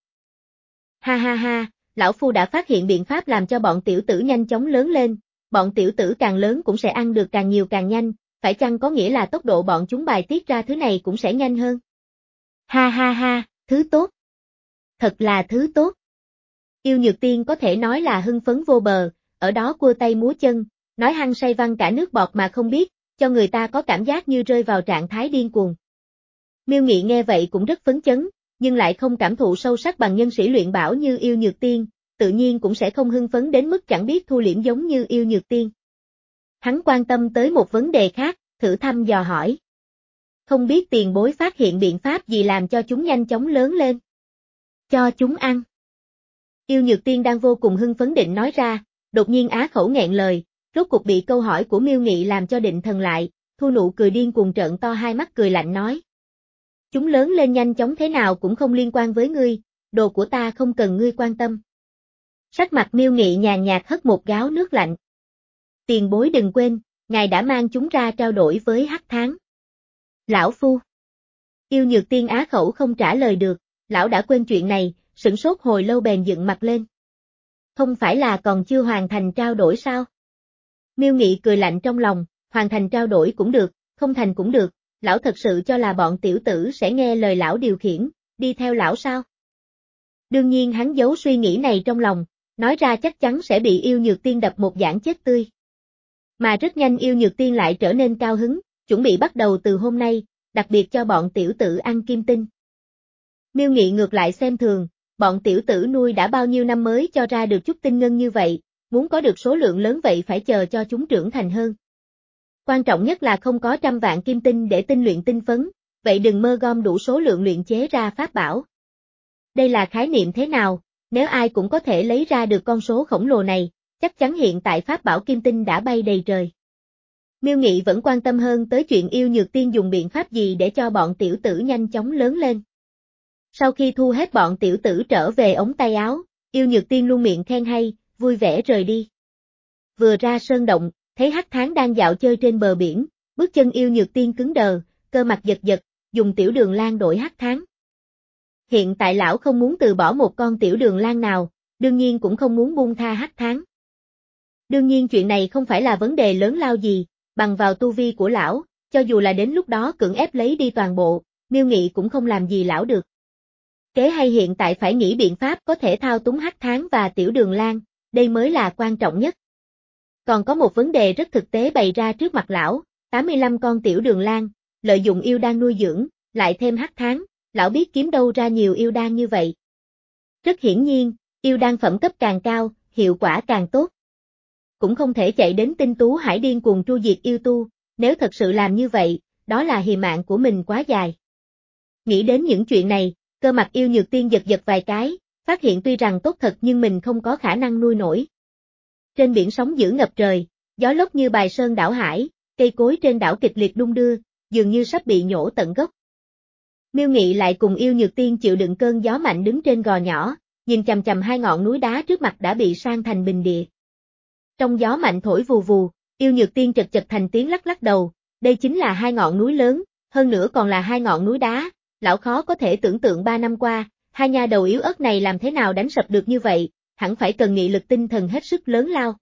Ha ha ha, lão phu đã phát hiện biện pháp làm cho bọn tiểu tử nhanh chóng lớn lên, bọn tiểu tử càng lớn cũng sẽ ăn được càng nhiều càng nhanh, phải chăng có nghĩa là tốc độ bọn chúng bài tiết ra thứ này cũng sẽ nhanh hơn? Ha ha ha, thứ tốt. Thật là thứ tốt. Yêu nhược tiên có thể nói là hưng phấn vô bờ, ở đó cua tay múa chân, nói hăng say văng cả nước bọt mà không biết, cho người ta có cảm giác như rơi vào trạng thái điên cuồng. Miêu Nghị nghe vậy cũng rất phấn chấn, nhưng lại không cảm thụ sâu sắc bằng nhân sĩ luyện bảo như yêu nhược tiên, tự nhiên cũng sẽ không hưng phấn đến mức chẳng biết thu liễm giống như yêu nhược tiên. Hắn quan tâm tới một vấn đề khác, thử thăm dò hỏi. Không biết tiền bối phát hiện biện pháp gì làm cho chúng nhanh chóng lớn lên? Cho chúng ăn. Yêu nhược tiên đang vô cùng hưng phấn định nói ra, đột nhiên á khẩu nghẹn lời, rốt cuộc bị câu hỏi của Miêu Nghị làm cho định thần lại, thu nụ cười điên cuồng trợn to hai mắt cười lạnh nói. Chúng lớn lên nhanh chóng thế nào cũng không liên quan với ngươi, đồ của ta không cần ngươi quan tâm. Sắc mặt Miêu Nghị nhàn nhạt hất một gáo nước lạnh. Tiền bối đừng quên, ngài đã mang chúng ra trao đổi với hắc tháng. Lão phu. Yêu nhược tiên á khẩu không trả lời được, lão đã quên chuyện này, sửng sốt hồi lâu bèn dựng mặt lên. Không phải là còn chưa hoàn thành trao đổi sao? Miêu Nghị cười lạnh trong lòng, hoàn thành trao đổi cũng được, không thành cũng được, lão thật sự cho là bọn tiểu tử sẽ nghe lời lão điều khiển, đi theo lão sao? Đương nhiên hắn giấu suy nghĩ này trong lòng, nói ra chắc chắn sẽ bị yêu nhược tiên đập một giảng chết tươi. Mà rất nhanh yêu nhược tiên lại trở nên cao hứng, chuẩn bị bắt đầu từ hôm nay, đặc biệt cho bọn tiểu tử ăn kim tinh. Miêu Nghị ngược lại xem thường, bọn tiểu tử nuôi đã bao nhiêu năm mới cho ra được chút tinh ngân như vậy, muốn có được số lượng lớn vậy phải chờ cho chúng trưởng thành hơn. Quan trọng nhất là không có trăm vạn kim tinh để tinh luyện tinh phấn, vậy đừng mơ gom đủ số lượng luyện chế ra pháp bảo. Đây là khái niệm thế nào, nếu ai cũng có thể lấy ra được con số khổng lồ này, chắc chắn hiện tại pháp bảo kim tinh đã bay đầy trời. Miêu Nghị vẫn quan tâm hơn tới chuyện yêu nhược tiên dùng biện pháp gì để cho bọn tiểu tử nhanh chóng lớn lên. Sau khi thu hết bọn tiểu tử trở về ống tay áo, yêu nhược tiên luôn miệng khen hay, vui vẻ rời đi. Vừa ra sơn động, thấy hắc tháng đang dạo chơi trên bờ biển, bước chân yêu nhược tiên cứng đờ, cơ mặt giật giật, dùng tiểu đường lang đổi hắc tháng. Hiện tại lão không muốn từ bỏ một con tiểu đường lang nào, đương nhiên cũng không muốn buông tha hắc tháng. Đương nhiên chuyện này không phải là vấn đề lớn lao gì, bằng vào tu vi của lão, cho dù là đến lúc đó cưỡng ép lấy đi toàn bộ, Miêu Nghị cũng không làm gì lão được. Kế hay hiện tại phải nghĩ biện pháp có thể thao túng hắc tháng và tiểu đường lang, đây mới là quan trọng nhất. Còn có một vấn đề rất thực tế bày ra trước mặt lão, tám mươi lăm con tiểu đường lang, lợi dụng yêu đan nuôi dưỡng, lại thêm hắc tháng, lão biết kiếm đâu ra nhiều yêu đan như vậy. Rất hiển nhiên, yêu đan phẩm cấp càng cao, hiệu quả càng tốt. Cũng không thể chạy đến tinh tú hải điên cuồng tru diệt yêu tu, nếu thật sự làm như vậy, đó là hì mạng của mình quá dài. Nghĩ đến những chuyện này, cơ mặt yêu nhược tiên giật giật vài cái, phát hiện tuy rằng tốt thật nhưng mình không có khả năng nuôi nổi. Trên biển sóng dữ ngập trời, gió lốc như bài sơn đảo hải, cây cối trên đảo kịch liệt đung đưa, dường như sắp bị nhổ tận gốc. Miêu Nghị lại cùng yêu nhược tiên chịu đựng cơn gió mạnh đứng trên gò nhỏ, nhìn chằm chằm hai ngọn núi đá trước mặt đã bị san thành bình địa. Trong gió mạnh thổi vù vù, yêu nhược tiên chật chật thành tiếng lắc lắc đầu, đây chính là hai ngọn núi lớn, hơn nữa còn là hai ngọn núi đá, lão khó có thể tưởng tượng ba năm qua, hai nha đầu yếu ớt này làm thế nào đánh sập được như vậy, hẳn phải cần nghị lực tinh thần hết sức lớn lao.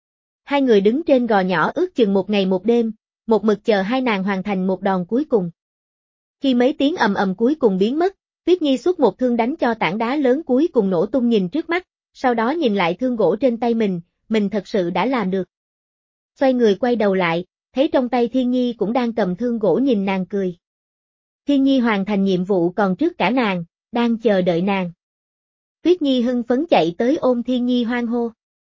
Hai người đứng trên gò nhỏ ước chừng một ngày một đêm, một mực chờ hai nàng hoàn thành một đòn cuối cùng. Khi mấy tiếng ầm ầm cuối cùng biến mất, Tuyết Nhi xuất một thương đánh cho tảng đá lớn cuối cùng nổ tung nhìn trước mắt, sau đó nhìn lại thương gỗ trên tay mình, mình thật sự đã làm được. Xoay người quay đầu lại, thấy trong tay Thiên Nhi cũng đang cầm thương gỗ nhìn nàng cười. Thiên Nhi hoàn thành nhiệm vụ còn trước cả nàng, đang chờ đợi nàng. Tuyết Nhi hưng phấn chạy tới ôm Thiên Nhi hoan hô.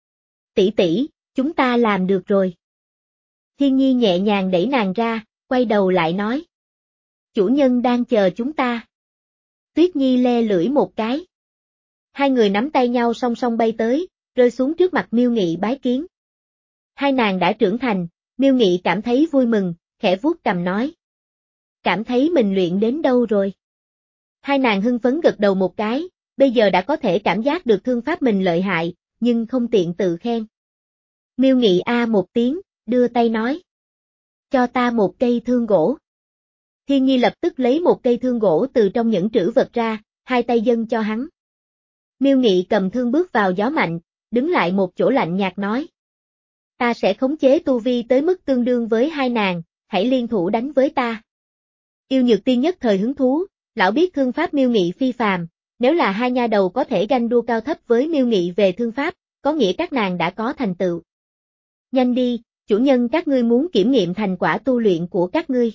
Tỷ tỷ, chúng ta làm được rồi. Thiên Nhi nhẹ nhàng đẩy nàng ra, quay đầu lại nói. Chủ nhân đang chờ chúng ta. Tuyết Nhi le lưỡi một cái. Hai người nắm tay nhau song song bay tới, rơi xuống trước mặt Miêu Nghị bái kiến. Hai nàng đã trưởng thành, Miêu Nghị cảm thấy vui mừng, khẽ vuốt cằm nói. Cảm thấy mình luyện đến đâu rồi? Hai nàng hưng phấn gật đầu một cái, bây giờ đã có thể cảm giác được thương pháp mình lợi hại, nhưng không tiện tự khen. Miêu Nghị a một tiếng, đưa tay nói. Cho ta một cây thương gỗ. Thiên Nhi lập tức lấy một cây thương gỗ từ trong những trữ vật ra, hai tay dâng cho hắn. Miêu Nghị cầm thương bước vào gió mạnh, đứng lại một chỗ lạnh nhạt nói. Ta sẽ khống chế tu vi tới mức tương đương với hai nàng, hãy liên thủ đánh với ta. Yêu Nhược Tiên nhất thời hứng thú, lão biết thương pháp Miêu Nghị phi phàm, nếu là hai nha đầu có thể ganh đua cao thấp với Miêu Nghị về thương pháp, có nghĩa các nàng đã có thành tựu. Nhanh đi, chủ nhân các ngươi muốn kiểm nghiệm thành quả tu luyện của các ngươi.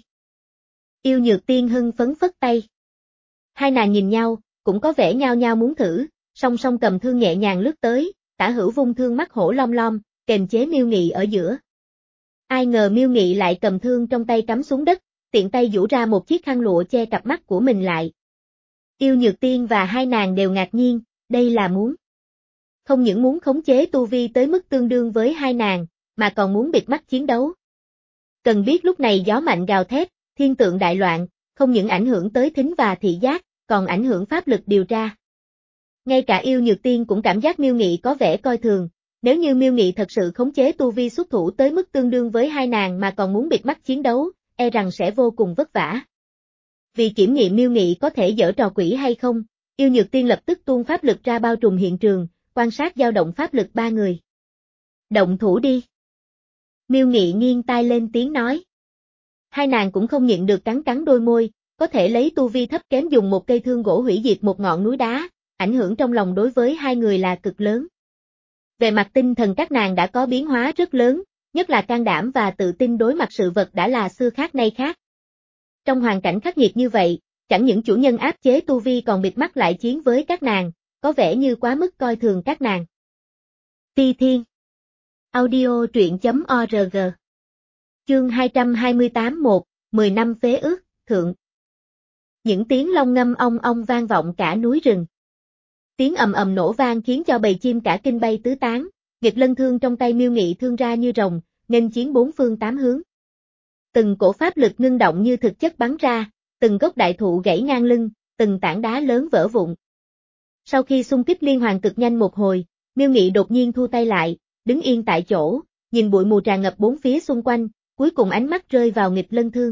Yêu Nhược Tiên hưng phấn phất tay. Hai nàng nhìn nhau, cũng có vẻ nhao nhao muốn thử, song song cầm thương nhẹ nhàng lướt tới, tả hữu vung thương mắt hổ long long, kềm chế Miêu Nghị ở giữa. Ai ngờ Miêu Nghị lại cầm thương trong tay cắm xuống đất, tiện tay giũ ra một chiếc khăn lụa che cặp mắt của mình lại. Yêu Nhược Tiên và hai nàng đều ngạc nhiên, đây là muốn. Không những muốn khống chế tu vi tới mức tương đương với hai nàng, mà còn muốn bịt mắt chiến đấu. Cần biết lúc này gió mạnh gào thét, thiên tượng đại loạn, không những ảnh hưởng tới thính và thị giác, còn ảnh hưởng pháp lực điều tra. Ngay cả Yêu Nhược Tiên cũng cảm giác Miêu Nghị có vẻ coi thường, nếu như Miêu Nghị thật sự khống chế tu vi xuất thủ tới mức tương đương với hai nàng mà còn muốn bịt mắt chiến đấu, e rằng sẽ vô cùng vất vả. Vì kiểm nghiệm Miêu Nghị có thể giở trò quỷ hay không, Yêu Nhược Tiên lập tức tuôn pháp lực ra bao trùm hiện trường, quan sát dao động pháp lực ba người. Động thủ đi. Miêu Nghị nghiêng tai lên tiếng nói. Hai nàng cũng không nhịn được cắn cắn đôi môi, có thể lấy tu vi thấp kém dùng một cây thương gỗ hủy diệt một ngọn núi đá, ảnh hưởng trong lòng đối với hai người là cực lớn. Về mặt tinh thần các nàng đã có biến hóa rất lớn, nhất là can đảm và tự tin đối mặt sự vật đã là xưa khác nay khác. Trong hoàn cảnh khắc nghiệt như vậy, chẳng những chủ nhân áp chế tu vi còn bịt mắt lại chiến với các nàng, có vẻ như quá mức coi thường các nàng. Ti Thiên Audio truyện chấm org Chương hai trăm hai mươi tám một, mười năm phế ước, thượng. Những tiếng long ngâm ong ong vang vọng cả núi rừng. Tiếng ầm ầm nổ vang khiến cho bầy chim cả kinh bay tứ tán, nghịch lân thương trong tay Miêu Nghị thương ra như rồng, nghênh chiến bốn phương tám hướng. Từng cổ pháp lực ngưng động như thực chất bắn ra, từng gốc đại thụ gãy ngang lưng, từng tảng đá lớn vỡ vụn. Sau khi xung kích liên hoàn cực nhanh một hồi, Miêu Nghị đột nhiên thu tay lại, đứng yên tại chỗ, nhìn bụi mù tràn ngập bốn phía xung quanh, cuối cùng ánh mắt rơi vào nghịch lân thương.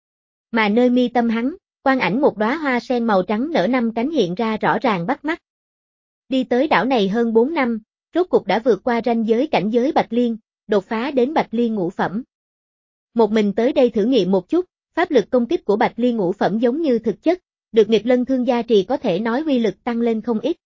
Mà nơi mi tâm hắn, quang ảnh một đóa hoa sen màu trắng nở năm cánh hiện ra rõ ràng bắt mắt. Đi tới đảo này hơn bốn năm, rốt cục đã vượt qua ranh giới cảnh giới Bạch Liên, đột phá đến Bạch Liên ngũ phẩm. Một mình tới đây thử nghiệm một chút, pháp lực công kích của Bạch Liên ngũ phẩm giống như thực chất, được nghịch lân thương gia trì có thể nói uy lực tăng lên không ít.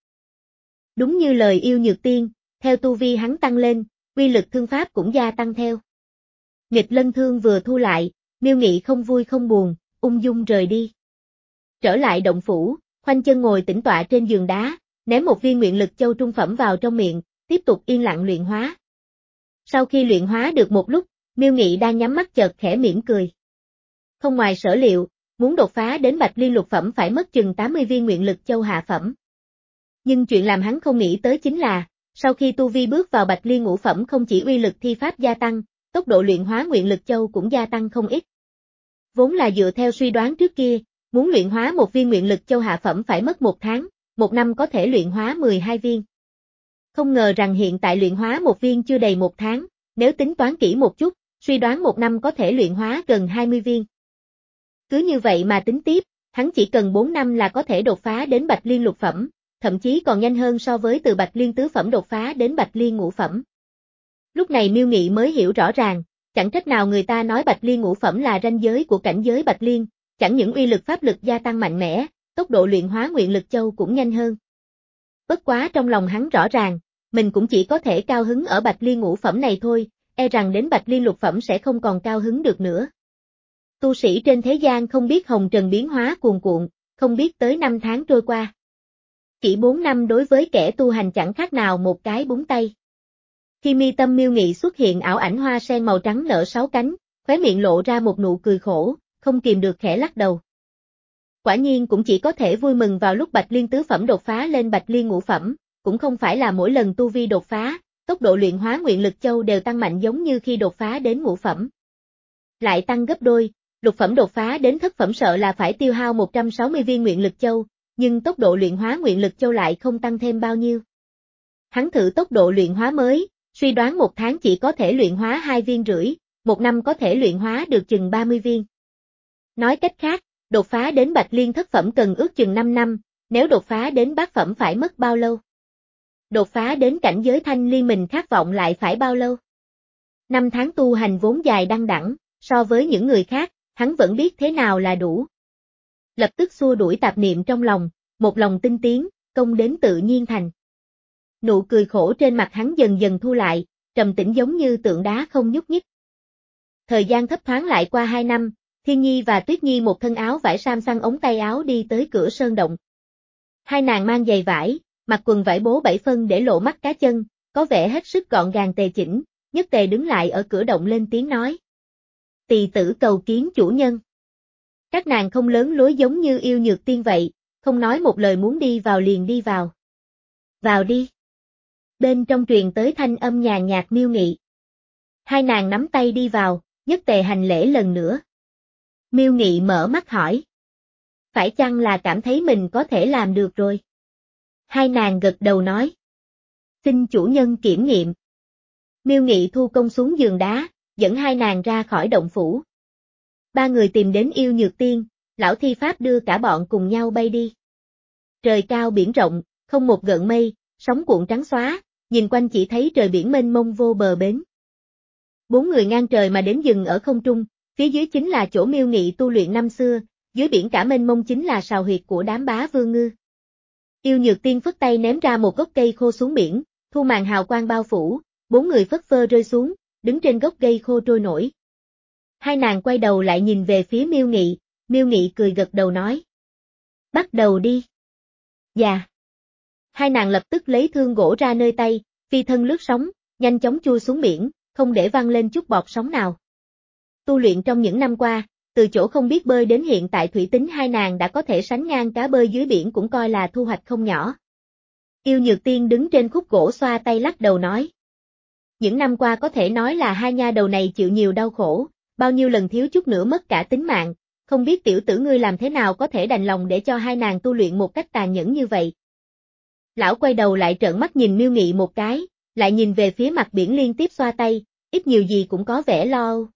Đúng như lời Yêu Nhược Tiên, theo tu vi hắn tăng lên, uy lực thương pháp cũng gia tăng theo. Nghịch lân thương vừa thu lại, Miêu Nghị không vui không buồn, ung dung rời đi. Trở lại động phủ, khoanh chân ngồi tĩnh tọa trên giường đá, ném một viên nguyện lực châu trung phẩm vào trong miệng, tiếp tục yên lặng luyện hóa. Sau khi luyện hóa được một lúc, Miêu Nghị đang nhắm mắt chợt khẽ mỉm cười. Không ngoài sở liệu, muốn đột phá đến Bạch Liên lục phẩm phải mất chừng tám mươi viên nguyện lực châu hạ phẩm. Nhưng chuyện làm hắn không nghĩ tới chính là, sau khi tu vi bước vào Bạch Liên ngũ phẩm không chỉ uy lực thi pháp gia tăng, tốc độ luyện hóa nguyện lực châu cũng gia tăng không ít. Vốn là dựa theo suy đoán trước kia, muốn luyện hóa một viên nguyện lực châu hạ phẩm phải mất một tháng, một năm có thể luyện hóa mười hai viên. Không ngờ rằng hiện tại luyện hóa một viên chưa đầy một tháng, nếu tính toán kỹ một chút, suy đoán một năm có thể luyện hóa gần hai mươi viên. Cứ như vậy mà tính tiếp, hắn chỉ cần bốn năm là có thể đột phá đến Bạch Liên lục phẩm, thậm chí còn nhanh hơn so với từ Bạch Liên tứ phẩm đột phá đến Bạch Liên ngũ phẩm. Lúc này Miêu Nghị mới hiểu rõ ràng, chẳng trách nào người ta nói Bạch Liên ngũ phẩm là ranh giới của cảnh giới Bạch Liên, chẳng những uy lực pháp lực gia tăng mạnh mẽ, tốc độ luyện hóa nguyện lực châu cũng nhanh hơn. Bất quá trong lòng hắn rõ ràng, mình cũng chỉ có thể cao hứng ở Bạch Liên ngũ phẩm này thôi, e rằng đến Bạch Liên lục phẩm sẽ không còn cao hứng được nữa. Tu sĩ trên thế gian không biết hồng trần biến hóa cuồn cuộn, không biết tới năm tháng trôi qua. Chỉ bốn năm đối với kẻ tu hành chẳng khác nào một cái búng tay. Khi mi tâm Miêu Nghị xuất hiện ảo ảnh hoa sen màu trắng nở sáu cánh, khóe miệng lộ ra một nụ cười khổ, không kìm được khẽ lắc đầu. Quả nhiên cũng chỉ có thể vui mừng vào lúc Bạch Liên tứ phẩm đột phá lên Bạch Liên ngũ phẩm, cũng không phải là mỗi lần tu vi đột phá, tốc độ luyện hóa nguyện lực châu đều tăng mạnh giống như khi đột phá đến ngũ phẩm. Lại tăng gấp đôi, lục phẩm đột phá đến thất phẩm sợ là phải tiêu hao một trăm sáu mươi viên nguyện lực châu, nhưng tốc độ luyện hóa nguyện lực châu lại không tăng thêm bao nhiêu. Hắn thử tốc độ luyện hóa mới, suy đoán một tháng chỉ có thể luyện hóa hai viên rưỡi, một năm có thể luyện hóa được chừng ba mươi viên. Nói cách khác, đột phá đến Bạch Liên thất phẩm cần ước chừng năm năm, nếu đột phá đến bát phẩm phải mất bao lâu? Đột phá đến cảnh giới thanh liên mình khát vọng lại phải bao lâu? Năm tháng tu hành vốn dài đăng đẳng, so với những người khác, hắn vẫn biết thế nào là đủ. Lập tức xua đuổi tạp niệm trong lòng, một lòng tinh tiến, công đến tự nhiên thành. Nụ cười khổ trên mặt hắn dần dần thu lại, trầm tĩnh giống như tượng đá không nhúc nhích. Thời gian thấp thoáng lại qua hai năm, Thiên Nhi và Tuyết Nhi một thân áo vải sam xăng ống tay áo đi tới cửa sơn động. Hai nàng mang giày vải, mặc quần vải bố bảy phân để lộ mắt cá chân, có vẻ hết sức gọn gàng tề chỉnh, Nhất Tề đứng lại ở cửa động lên tiếng nói. Tỳ tử cầu kiến chủ nhân. Các nàng không lớn lối giống như Yêu Nhược Tiên vậy, không nói một lời muốn đi vào liền đi vào. Vào đi. Bên trong truyền tới thanh âm nhàn nhạt miêu nghị. Hai nàng nắm tay đi vào, Nhất Tề hành lễ lần nữa. Miêu Nghị mở mắt hỏi. Phải chăng là cảm thấy mình có thể làm được rồi? Hai nàng gật đầu nói. Xin chủ nhân kiểm nghiệm. Miêu Nghị thu công xuống giường đá, dẫn hai nàng ra khỏi động phủ. Ba người tìm đến Yêu Nhược Tiên, lão thi pháp đưa cả bọn cùng nhau bay đi. Trời cao biển rộng, không một gợn mây, sóng cuộn trắng xóa, nhìn quanh chỉ thấy trời biển mênh mông vô bờ bến. Bốn người ngang trời mà đến dừng ở không trung, phía dưới chính là chỗ Miêu Nghị tu luyện năm xưa, dưới biển cả mênh mông chính là sào huyệt của đám bá vương ngư. Yêu Nhược Tiên phất tay ném ra một gốc cây khô xuống biển, thu màn hào quang bao phủ, bốn người phất phơ rơi xuống, đứng trên gốc cây khô trôi nổi. Hai nàng quay đầu lại nhìn về phía Miêu Nghị, Miêu Nghị cười gật đầu nói. Bắt đầu đi. Dạ. Hai nàng lập tức lấy thương gỗ ra nơi tay, phi thân lướt sóng, nhanh chóng chui xuống biển, không để văng lên chút bọt sóng nào. Tu luyện trong những năm qua, từ chỗ không biết bơi đến hiện tại thủy tính hai nàng đã có thể sánh ngang cá bơi dưới biển cũng coi là thu hoạch không nhỏ. Yêu Nhược Tiên đứng trên khúc gỗ xoa tay lắc đầu nói. Những năm qua có thể nói là hai nha đầu này chịu nhiều đau khổ, bao nhiêu lần thiếu chút nữa mất cả tính mạng, không biết tiểu tử ngươi làm thế nào có thể đành lòng để cho hai nàng tu luyện một cách tàn nhẫn như vậy. Lão quay đầu lại trợn mắt nhìn Miêu Nghị một cái, lại nhìn về phía mặt biển liên tiếp xoa tay, ít nhiều gì cũng có vẻ lo âu.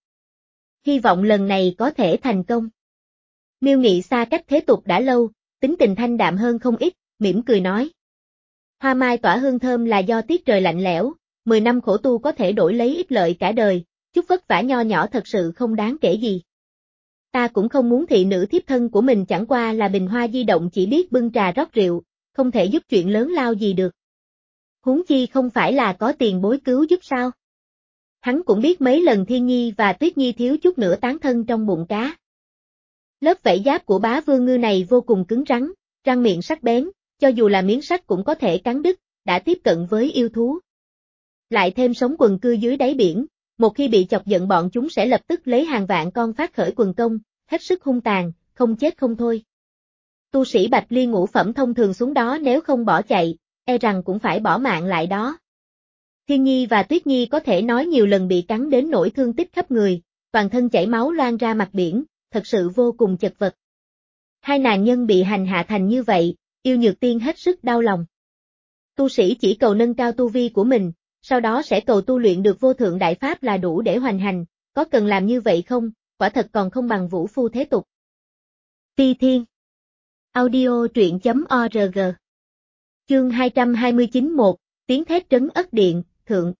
Hy vọng lần này có thể thành công. Miêu Nghị xa cách thế tục đã lâu, tính tình thanh đạm hơn không ít, mỉm cười nói. Hoa mai tỏa hương thơm là do tiết trời lạnh lẽo, mười năm khổ tu có thể đổi lấy ích lợi cả đời, chút vất vả nho nhỏ thật sự không đáng kể gì. Ta cũng không muốn thị nữ thiếp thân của mình chẳng qua là bình hoa di động chỉ biết bưng trà rót rượu, không thể giúp chuyện lớn lao gì được. Huống chi không phải là có tiền bối cứu giúp sao? Hắn cũng biết mấy lần Thiên Nhi và Tuyết Nhi thiếu chút nữa tán thân trong bụng cá. Lớp vảy giáp của bá vương ngư này vô cùng cứng rắn, răng miệng sắc bén, cho dù là miếng sắt cũng có thể cắn đứt, đã tiếp cận với yêu thú. Lại thêm sống quần cư dưới đáy biển, một khi bị chọc giận bọn chúng sẽ lập tức lấy hàng vạn con phát khởi quần công, hết sức hung tàn, không chết không thôi. Tu sĩ Bạch Liên ngũ phẩm thông thường xuống đó nếu không bỏ chạy, e rằng cũng phải bỏ mạng lại đó. Thiên Nhi và Tuyết Nhi có thể nói nhiều lần bị cắn đến nỗi thương tích khắp người, toàn thân chảy máu loang ra mặt biển, thật sự vô cùng chật vật. Hai nàng nhân bị hành hạ thành như vậy, Yêu Nhược Tiên hết sức đau lòng. Tu sĩ chỉ cầu nâng cao tu vi của mình, sau đó sẽ cầu tu luyện được vô thượng đại pháp là đủ để hoành hành, có cần làm như vậy không, quả thật còn không bằng vũ phu thế tục. Phi Thiên Audio truyện chấm org Chương hai trăm hai mươi chín một, tiếng thét trấn ất điện, thượng.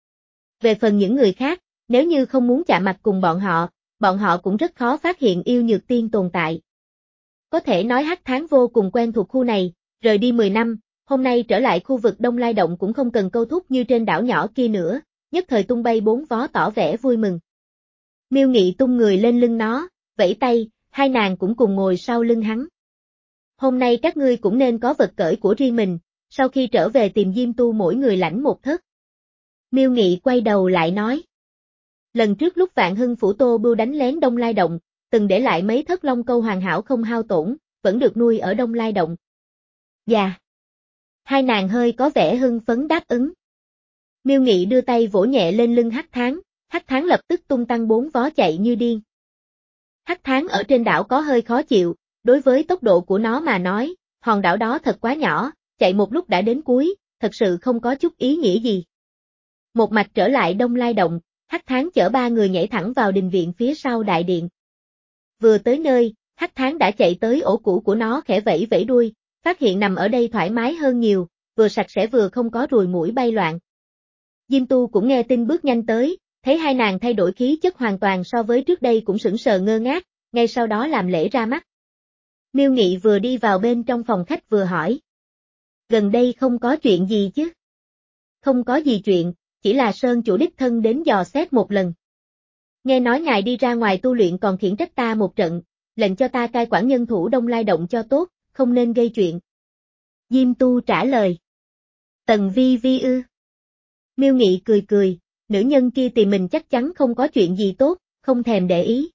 Về phần những người khác, nếu như không muốn chạm mặt cùng bọn họ, bọn họ cũng rất khó phát hiện Yêu Nhược Tiên tồn tại. Có thể nói Hắc Tháng vô cùng quen thuộc khu này, rời đi mười năm, hôm nay trở lại khu vực Đông Lai Động cũng không cần câu thúc như trên đảo nhỏ kia nữa, nhất thời tung bay bốn vó tỏ vẻ vui mừng. Miêu Nghị tung người lên lưng nó, vẫy tay, hai nàng cũng cùng ngồi sau lưng hắn. Hôm nay các ngươi cũng nên có vật cởi của riêng mình, sau khi trở về tìm Diêm Tu mỗi người lãnh một thất. Miêu Nghị quay đầu lại nói. Lần trước lúc Vạn Hưng Phủ Tô Bưu đánh lén Đông Lai Động, từng để lại mấy thất long câu hoàn hảo không hao tổn, vẫn được nuôi ở Đông Lai Động. Dạ. Hai nàng hơi có vẻ hưng phấn đáp ứng. Miêu Nghị đưa tay vỗ nhẹ lên lưng Hắc Thán, Hắc Thán lập tức tung tăng bốn vó chạy như điên. Hắc Thán ở trên đảo có hơi khó chịu, đối với tốc độ của nó mà nói, hòn đảo đó thật quá nhỏ, chạy một lúc đã đến cuối, thật sự không có chút ý nghĩa gì. Một mạch trở lại Đông Lai Động, Hắc Thán chở ba người nhảy thẳng vào đình viện phía sau đại điện. Vừa tới nơi, Hắc Thán đã chạy tới ổ cũ của nó khẽ vẫy vẫy đuôi, phát hiện nằm ở đây thoải mái hơn nhiều, vừa sạch sẽ vừa không có ruồi muỗi bay loạn. Diêm Tu cũng nghe tin bước nhanh tới, thấy hai nàng thay đổi khí chất hoàn toàn so với trước đây cũng sững sờ ngơ ngác, ngay sau đó làm lễ ra mắt. Miêu Nghị vừa đi vào bên trong phòng khách vừa hỏi. Gần đây không có chuyện gì chứ? Không có gì chuyện, chỉ là Sơn chủ đích thân đến dò xét một lần. Nghe nói ngài đi ra ngoài tu luyện còn khiển trách ta một trận, lệnh cho ta cai quản nhân thủ Đông Lai Động cho tốt, không nên gây chuyện. Diêm Tu trả lời. Tần Vi Vi ư? Miêu Nghị cười cười, nữ nhân kia tìm mình chắc chắn không có chuyện gì tốt, không thèm để ý.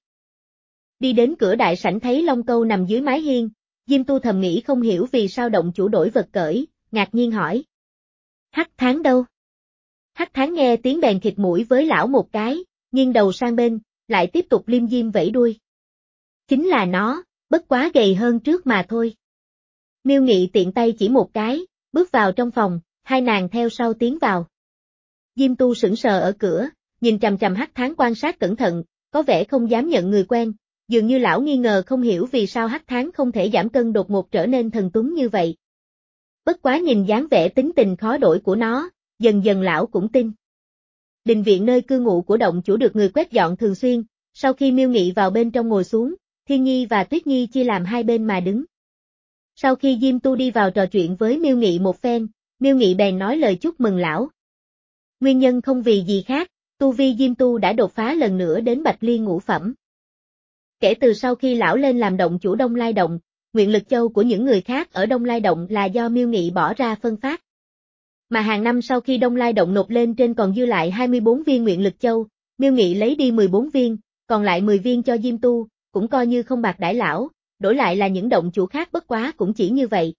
Đi đến cửa đại sảnh thấy Long Câu nằm dưới mái hiên, Diêm Tu thầm nghĩ không hiểu vì sao động chủ đổi vật cởi, ngạc nhiên hỏi. Hắc Thán đâu? Hắc Thán nghe tiếng bèn khịt mũi với lão một cái, nghiêng đầu sang bên, lại tiếp tục liêm diêm vẫy đuôi. Chính là nó, bất quá gầy hơn trước mà thôi. Miêu Nghị tiện tay chỉ một cái, bước vào trong phòng, hai nàng theo sau tiến vào. Diêm Tu sững sờ ở cửa, nhìn chằm chằm Hắc Thán quan sát cẩn thận, có vẻ không dám nhận người quen, dường như lão nghi ngờ không hiểu vì sao Hắc Thán không thể giảm cân đột ngột trở nên thần tuấn như vậy. Bất quá nhìn dáng vẻ tính tình khó đổi của nó, dần dần lão cũng tin. Đình viện nơi cư ngụ của động chủ được người quét dọn thường xuyên, sau khi Miêu Nghị vào bên trong ngồi xuống, Thiên Nhi và Tuyết Nhi chia làm hai bên mà đứng. Sau khi Diêm Tu đi vào trò chuyện với Miêu Nghị một phen, Miêu Nghị bèn nói lời chúc mừng lão. Nguyên nhân không vì gì khác, tu vi Diêm Tu đã đột phá lần nữa đến Bạch Liên ngũ phẩm. Kể từ sau khi lão lên làm động chủ Đông Lai Động, nguyện lực châu của những người khác ở Đông Lai Động là do Miêu Nghị bỏ ra phân phát. Mà hàng năm sau khi Đông Lai Động nộp lên trên còn dư lại hai mươi bốn viên nguyện lực châu, Miêu Nghị lấy đi mười bốn viên, còn lại mười viên cho Diêm Tu, cũng coi như không bạc đãi lão, đổi lại là những động chủ khác bất quá cũng chỉ như vậy.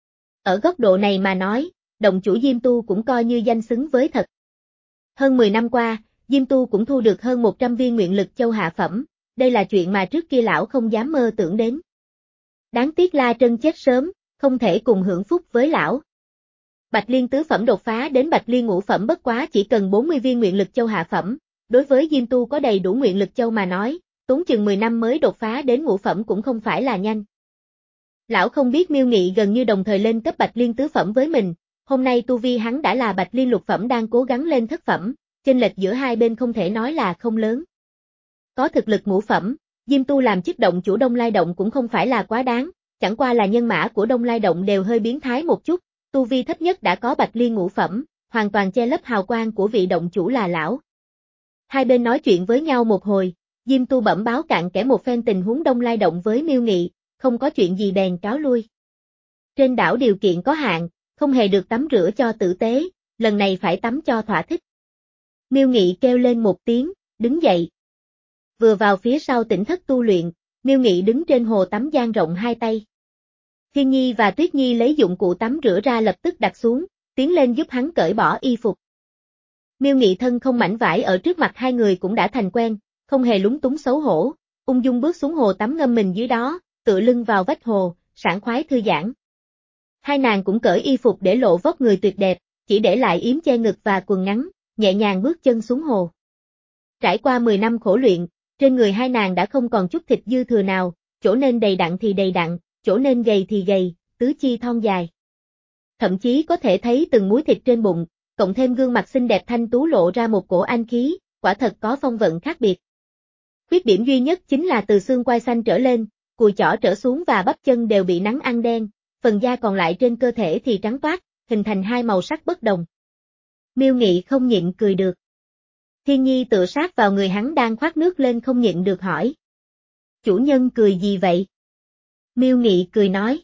Ở góc độ này mà nói, động chủ Diêm Tu cũng coi như danh xứng với thật. Hơn mười năm qua, Diêm Tu cũng thu được hơn một trăm viên nguyện lực châu hạ phẩm, đây là chuyện mà trước kia lão không dám mơ tưởng đến. Đáng tiếc La Trân chết sớm, không thể cùng hưởng phúc với lão. Bạch Liên tứ phẩm đột phá đến Bạch Liên ngũ phẩm bất quá chỉ cần bốn mươi viên nguyện lực châu hạ phẩm, đối với Diêm Tu có đầy đủ nguyện lực châu mà nói, tốn chừng mười năm mới đột phá đến ngũ phẩm cũng không phải là nhanh. Lão không biết Miêu Nghị gần như đồng thời lên cấp Bạch Liên tứ phẩm với mình, hôm nay tu vi hắn đã là Bạch Liên lục phẩm đang cố gắng lên thất phẩm, chênh lệch giữa hai bên không thể nói là không lớn. Có thực lực ngũ phẩm, Diêm Tu làm chức động chủ Đông Lai Động cũng không phải là quá đáng, chẳng qua là nhân mã của Đông Lai Động đều hơi biến thái một chút, tu vi thấp nhất đã có Bạch Liên ngũ phẩm, hoàn toàn che lấp hào quang của vị động chủ là lão. Hai bên nói chuyện với nhau một hồi, Diêm Tu bẩm báo cặn kẽ một phen tình huống Đông Lai Động với Miêu Nghị, không có chuyện gì bèn cáo lui. Trên đảo điều kiện có hạn, không hề được tắm rửa cho tử tế, lần này phải tắm cho thỏa thích. Miêu Nghị kêu lên một tiếng, đứng dậy. Vừa vào phía sau tỉnh thất tu luyện, Miêu Nghị đứng trên hồ tắm dang rộng hai tay. Thiên Nhi và Tuyết Nhi lấy dụng cụ tắm rửa ra lập tức đặt xuống, tiến lên giúp hắn cởi bỏ y phục. Miêu Nghị thân không mảnh vải ở trước mặt hai người cũng đã thành quen, không hề lúng túng xấu hổ, ung dung bước xuống hồ tắm ngâm mình dưới đó, tựa lưng vào vách hồ, sảng khoái thư giãn. Hai nàng cũng cởi y phục để lộ vóc người tuyệt đẹp, chỉ để lại yếm che ngực và quần ngắn, nhẹ nhàng bước chân xuống hồ. Trải qua mười năm khổ luyện, trên người hai nàng đã không còn chút thịt dư thừa nào, chỗ nên đầy đặn thì đầy đặn, chỗ nên gầy thì gầy, tứ chi thon dài. Thậm chí có thể thấy từng múi thịt trên bụng, cộng thêm gương mặt xinh đẹp thanh tú lộ ra một cổ anh khí, quả thật có phong vận khác biệt. Khuyết điểm duy nhất chính là từ xương quai xanh trở lên, cùi chỏ trở xuống và bắp chân đều bị nắng ăn đen, phần da còn lại trên cơ thể thì trắng toát, hình thành hai màu sắc bất đồng. Miêu Nghị không nhịn cười được. Thiên Nhi tựa sát vào người hắn đang khoát nước lên không nhịn được hỏi. Chủ nhân cười gì vậy? Miêu Nghị cười nói.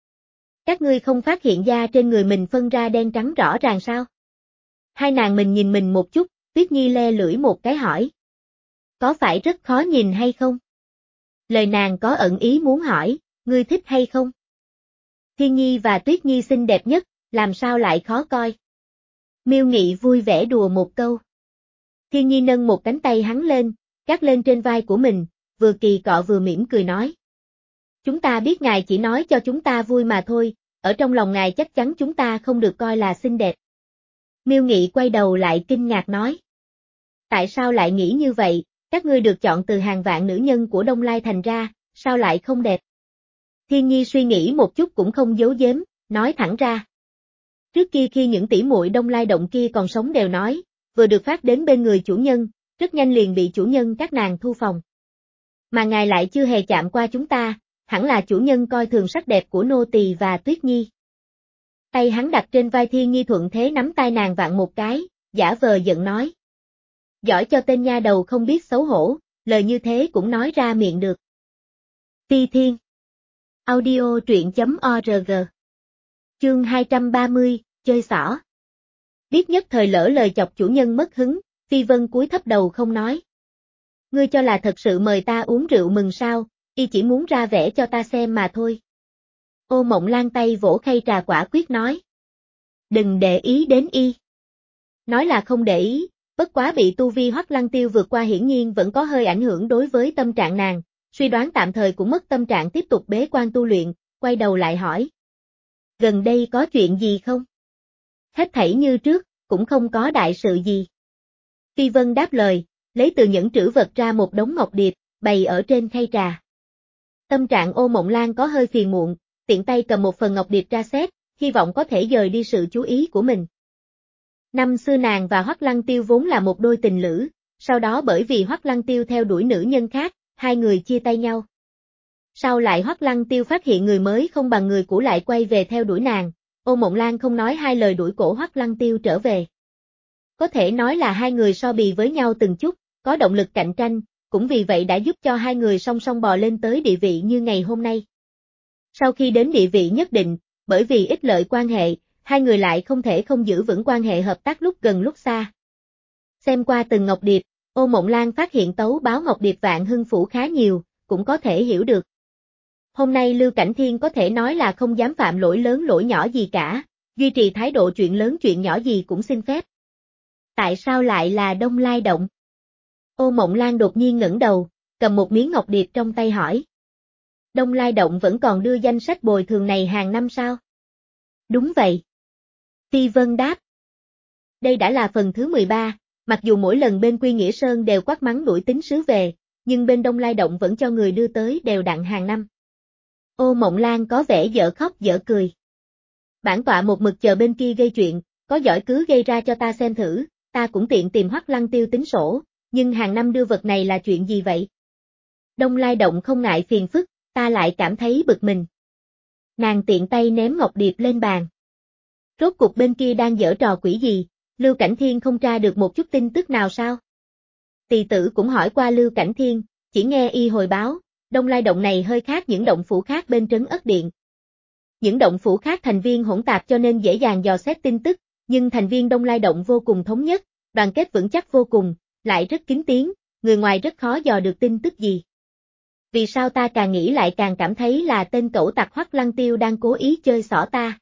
Các ngươi không phát hiện da trên người mình phân ra đen trắng rõ ràng sao? Hai nàng mình nhìn mình một chút, Tuyết Nhi le lưỡi một cái hỏi. Có phải rất khó nhìn hay không? Lời nàng có ẩn ý muốn hỏi, ngươi thích hay không? Thiên Nhi và Tuyết Nhi xinh đẹp nhất, làm sao lại khó coi? Miêu Nghị vui vẻ đùa một câu. Thiên Nhi nâng một cánh tay hắn lên, gác lên trên vai của mình, vừa kỳ cọ vừa mỉm cười nói. Chúng ta biết ngài chỉ nói cho chúng ta vui mà thôi, ở trong lòng ngài chắc chắn chúng ta không được coi là xinh đẹp. Miêu Nghị quay đầu lại kinh ngạc nói. Tại sao lại nghĩ như vậy, các ngươi được chọn từ hàng vạn nữ nhân của Đông Lai Thành ra, sao lại không đẹp? Thiên Nhi suy nghĩ một chút cũng không giấu giếm, nói thẳng ra. Trước kia khi những tỷ muội Đông Lai Động kia còn sống đều nói, vừa được phát đến bên người chủ nhân, rất nhanh liền bị chủ nhân các nàng thu phòng. Mà ngài lại chưa hề chạm qua chúng ta, hẳn là chủ nhân coi thường sắc đẹp của nô tỳ và Tuyết Nhi. Tay hắn đặt trên vai Thiên Nhi thuận thế nắm tay nàng vặn một cái, giả vờ giận nói. Giỏi cho tên nha đầu không biết xấu hổ, lời như thế cũng nói ra miệng được. Phi Thiên Audio truyện chấm org Chương hai trăm ba mươi, chơi xỏ. Biết nhất thời lỡ lời chọc chủ nhân mất hứng, Phi Vân cúi thấp đầu không nói. Ngươi cho là thật sự mời ta uống rượu mừng sao, y chỉ muốn ra vẻ cho ta xem mà thôi. Ô Mộng Lan tay vỗ khay trà quả quyết nói. Đừng để ý đến y. Nói là không để ý, bất quá bị tu vi Hoắc Lăng Tiêu vượt qua hiển nhiên vẫn có hơi ảnh hưởng đối với tâm trạng nàng, suy đoán tạm thời cũng mất tâm trạng tiếp tục bế quan tu luyện, quay đầu lại hỏi. Gần đây có chuyện gì không? Hết thảy như trước, cũng không có đại sự gì. Phi Vân đáp lời, lấy từ những trữ vật ra một đống ngọc điệp, bày ở trên khay trà. Tâm trạng Ô Mộng Lan có hơi phiền muộn, tiện tay cầm một phần ngọc điệp ra xét, hy vọng có thể dời đi sự chú ý của mình. Năm xưa nàng và Hoắc Lăng Tiêu vốn là một đôi tình lữ, sau đó bởi vì Hoắc Lăng Tiêu theo đuổi nữ nhân khác, hai người chia tay nhau. Sau lại Hoắc Lăng Tiêu phát hiện người mới không bằng người cũ lại quay về theo đuổi nàng, Ô Mộng Lan không nói hai lời đuổi cổ Hoắc Lăng Tiêu trở về. Có thể nói là hai người so bì với nhau từng chút, có động lực cạnh tranh, cũng vì vậy đã giúp cho hai người song song bò lên tới địa vị như ngày hôm nay. Sau khi đến địa vị nhất định, bởi vì ích lợi quan hệ, hai người lại không thể không giữ vững quan hệ hợp tác lúc gần lúc xa. Xem qua từng ngọc điệp, Ô Mộng Lan phát hiện tấu báo ngọc điệp Vạn Hưng Phủ khá nhiều, cũng có thể hiểu được. Hôm nay Lưu Cảnh Thiên có thể nói là không dám phạm lỗi lớn lỗi nhỏ gì cả, duy trì thái độ chuyện lớn chuyện nhỏ gì cũng xin phép. Tại sao lại là Đông Lai Động? Ô Mộng Lan đột nhiên ngẩng đầu, cầm một miếng ngọc điệp trong tay hỏi. Đông Lai Động vẫn còn đưa danh sách bồi thường này hàng năm sao? Đúng vậy. Phi Vân đáp. Đây đã là phần thứ mười ba, mặc dù mỗi lần bên Quy Nghĩa Sơn đều quát mắng đuổi tín sứ về, nhưng bên Đông Lai Động vẫn cho người đưa tới đều đặn hàng năm. Ô Mộng Lan có vẻ dở khóc dở cười. Bản tọa một mực chờ bên kia gây chuyện, có giỏi cứ gây ra cho ta xem thử, ta cũng tiện tìm Hoắc Lăng Tiêu tính sổ, nhưng hàng năm đưa vật này là chuyện gì vậy? Đông Lai Động không ngại phiền phức, ta lại cảm thấy bực mình. Nàng tiện tay ném ngọc điệp lên bàn. Rốt cục bên kia đang giở trò quỷ gì, Lưu Cảnh Thiên không tra được một chút tin tức nào sao? Tỳ tử cũng hỏi qua Lưu Cảnh Thiên, chỉ nghe y hồi báo, Đông Lai Động này hơi khác những động phủ khác bên Trấn Ất Điện. Những động phủ khác thành viên hỗn tạp cho nên dễ dàng dò xét tin tức, nhưng thành viên Đông Lai Động vô cùng thống nhất, đoàn kết vững chắc vô cùng, lại rất kín tiếng, người ngoài rất khó dò được tin tức gì. Vì sao ta càng nghĩ lại càng cảm thấy là tên cẩu tặc Hoắc Lăng Tiêu đang cố ý chơi xỏ ta?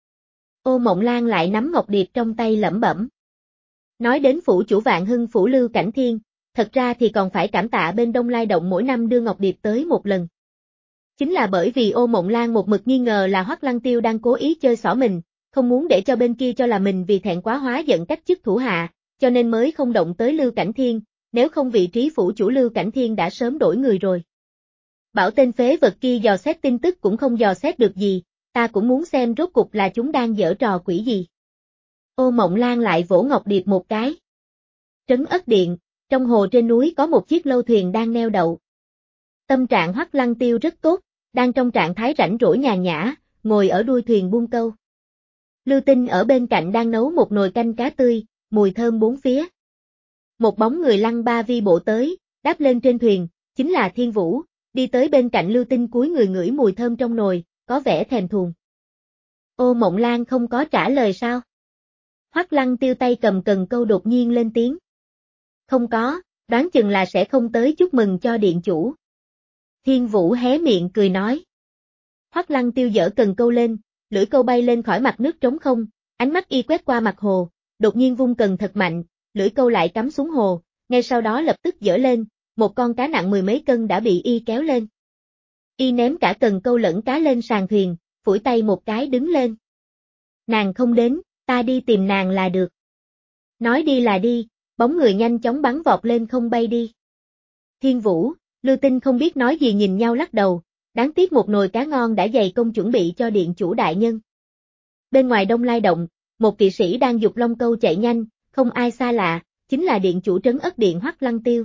Ô Mộng Lan lại nắm ngọc điệp trong tay lẩm bẩm. Nói đến phủ chủ Vạn Hưng Phủ Lưu Cảnh Thiên, thật ra thì còn phải cảm tạ bên Đông Lai Động mỗi năm đưa ngọc điệp tới một lần. Chính là bởi vì Ô Mộng Lan một mực nghi ngờ là Hoắc Lăng Tiêu đang cố ý chơi xỏ mình, không muốn để cho bên kia cho là mình vì thẹn quá hóa giận cách chức thủ hạ, cho nên mới không động tới Lưu Cảnh Thiên, nếu không vị trí phủ chủ Lưu Cảnh Thiên đã sớm đổi người rồi. Bảo tên phế vật kia dò xét tin tức cũng không dò xét được gì, ta cũng muốn xem rốt cục là chúng đang giở trò quỷ gì. Ô Mộng Lan lại vỗ ngọc điệp một cái. Trấn Ất Điện, trong hồ trên núi có một chiếc lâu thuyền đang neo đậu. Tâm trạng Hoắc Lăng Tiêu rất tốt, đang trong trạng thái rảnh rỗi nhàn nhã, ngồi ở đuôi thuyền buông câu. Lưu Tinh ở bên cạnh đang nấu một nồi canh cá tươi, mùi thơm bốn phía. Một bóng người lăng ba vi bộ tới, đáp lên trên thuyền, chính là Thiên Vũ, đi tới bên cạnh Lưu Tinh cúi người ngửi mùi thơm trong nồi, có vẻ thèm thuồng. Ô Mộng Lan không có trả lời sao? Hoắc Lăng Tiêu tay cầm cần câu đột nhiên lên tiếng. Không có, đoán chừng là sẽ không tới chúc mừng cho điện chủ. Thiên Vũ hé miệng cười nói. Hoắc Lăng Tiêu giở cần câu lên, lưỡi câu bay lên khỏi mặt nước trống không, ánh mắt y quét qua mặt hồ, đột nhiên vung cần thật mạnh, lưỡi câu lại cắm xuống hồ, ngay sau đó lập tức giở lên, một con cá nặng mười mấy cân đã bị y kéo lên. Y ném cả cần câu lẫn cá lên sàn thuyền, phủi tay một cái đứng lên. Nàng không đến, ta đi tìm nàng là được. Nói đi là đi, bóng người nhanh chóng bắn vọt lên không bay đi. Thiên Vũ, Lưu Tinh không biết nói gì nhìn nhau lắc đầu, đáng tiếc một nồi cá ngon đã dày công chuẩn bị cho điện chủ đại nhân. Bên ngoài Đông Lai Động, một kỵ sĩ đang giục long câu chạy nhanh, không ai xa lạ, chính là điện chủ trấn Ất Điện Hoắc Lăng Tiêu.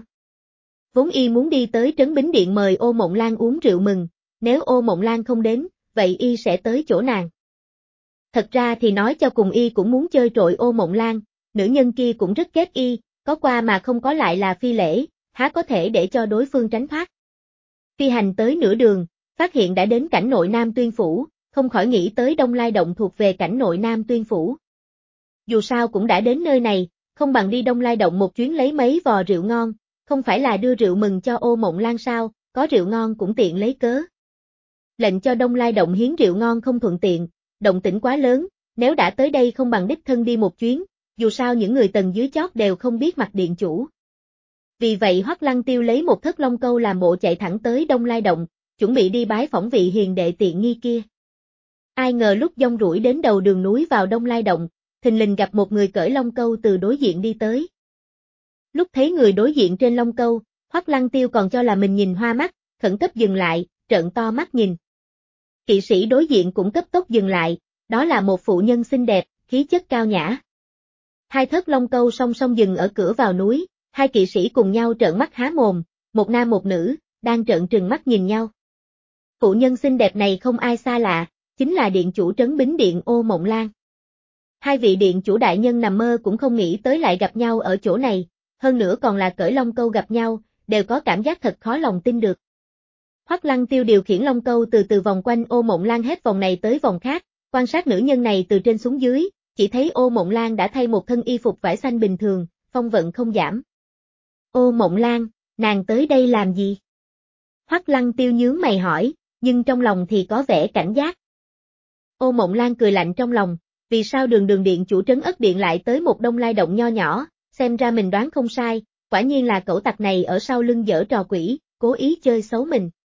Vốn y muốn đi tới trấn Bính Điện mời Ô Mộng Lan uống rượu mừng, nếu Ô Mộng Lan không đến, vậy y sẽ tới chỗ nàng. Thật ra thì nói cho cùng y cũng muốn chơi trội Ô Mộng Lan, nữ nhân kia cũng rất ghét y, có qua mà không có lại là phi lễ, há có thể để cho đối phương tránh thoát. Phi hành tới nửa đường, phát hiện đã đến cảnh nội Nam Tuyên Phủ, không khỏi nghĩ tới Đông Lai Động thuộc về cảnh nội Nam Tuyên Phủ. Dù sao cũng đã đến nơi này, không bằng đi Đông Lai Động một chuyến lấy mấy vò rượu ngon, không phải là đưa rượu mừng cho Ô Mộng Lan sao, có rượu ngon cũng tiện lấy cớ. Lệnh cho Đông Lai Động hiến rượu ngon không thuận tiện, động tĩnh quá lớn, nếu đã tới đây không bằng đích thân đi một chuyến, dù sao những người tầng dưới chót đều không biết mặt điện chủ. Vì vậy Hoắc Lăng Tiêu lấy một thất long câu làm bộ chạy thẳng tới Đông Lai Động, chuẩn bị đi bái phỏng vị hiền đệ tiện nghi kia. Ai ngờ lúc dông rủi đến đầu đường núi vào Đông Lai Động, thình lình gặp một người cởi long câu từ đối diện đi tới. Lúc thấy người đối diện trên long câu, Hoắc Lăng Tiêu còn cho là mình nhìn hoa mắt, khẩn cấp dừng lại, trợn to mắt nhìn. Kỵ sĩ đối diện cũng cấp tốc dừng lại, đó là một phụ nhân xinh đẹp, khí chất cao nhã. Hai thất long câu song song dừng ở cửa vào núi, hai kỵ sĩ cùng nhau trợn mắt há mồm, một nam một nữ, đang trợn trừng mắt nhìn nhau. Phụ nhân xinh đẹp này không ai xa lạ, chính là điện chủ trấn Bính Điện Ô Mộng Lan. Hai vị điện chủ đại nhân nằm mơ cũng không nghĩ tới lại gặp nhau ở chỗ này, hơn nữa còn là cởi long câu gặp nhau, đều có cảm giác thật khó lòng tin được. Hoắc Lăng Tiêu điều khiển long câu từ từ vòng quanh Ô Mộng Lan hết vòng này tới vòng khác, quan sát nữ nhân này từ trên xuống dưới, chỉ thấy Ô Mộng Lan đã thay một thân y phục vải xanh bình thường, phong vận không giảm. Ô Mộng Lan, nàng tới đây làm gì? Hoắc Lăng Tiêu nhướng mày hỏi, nhưng trong lòng thì có vẻ cảnh giác. Ô Mộng Lan cười lạnh trong lòng, vì sao đường đường điện chủ trấn Ất Điện lại tới một Đông Lai Động nho nhỏ, xem ra mình đoán không sai, quả nhiên là cẩu tặc này ở sau lưng giở trò quỷ, cố ý chơi xấu mình.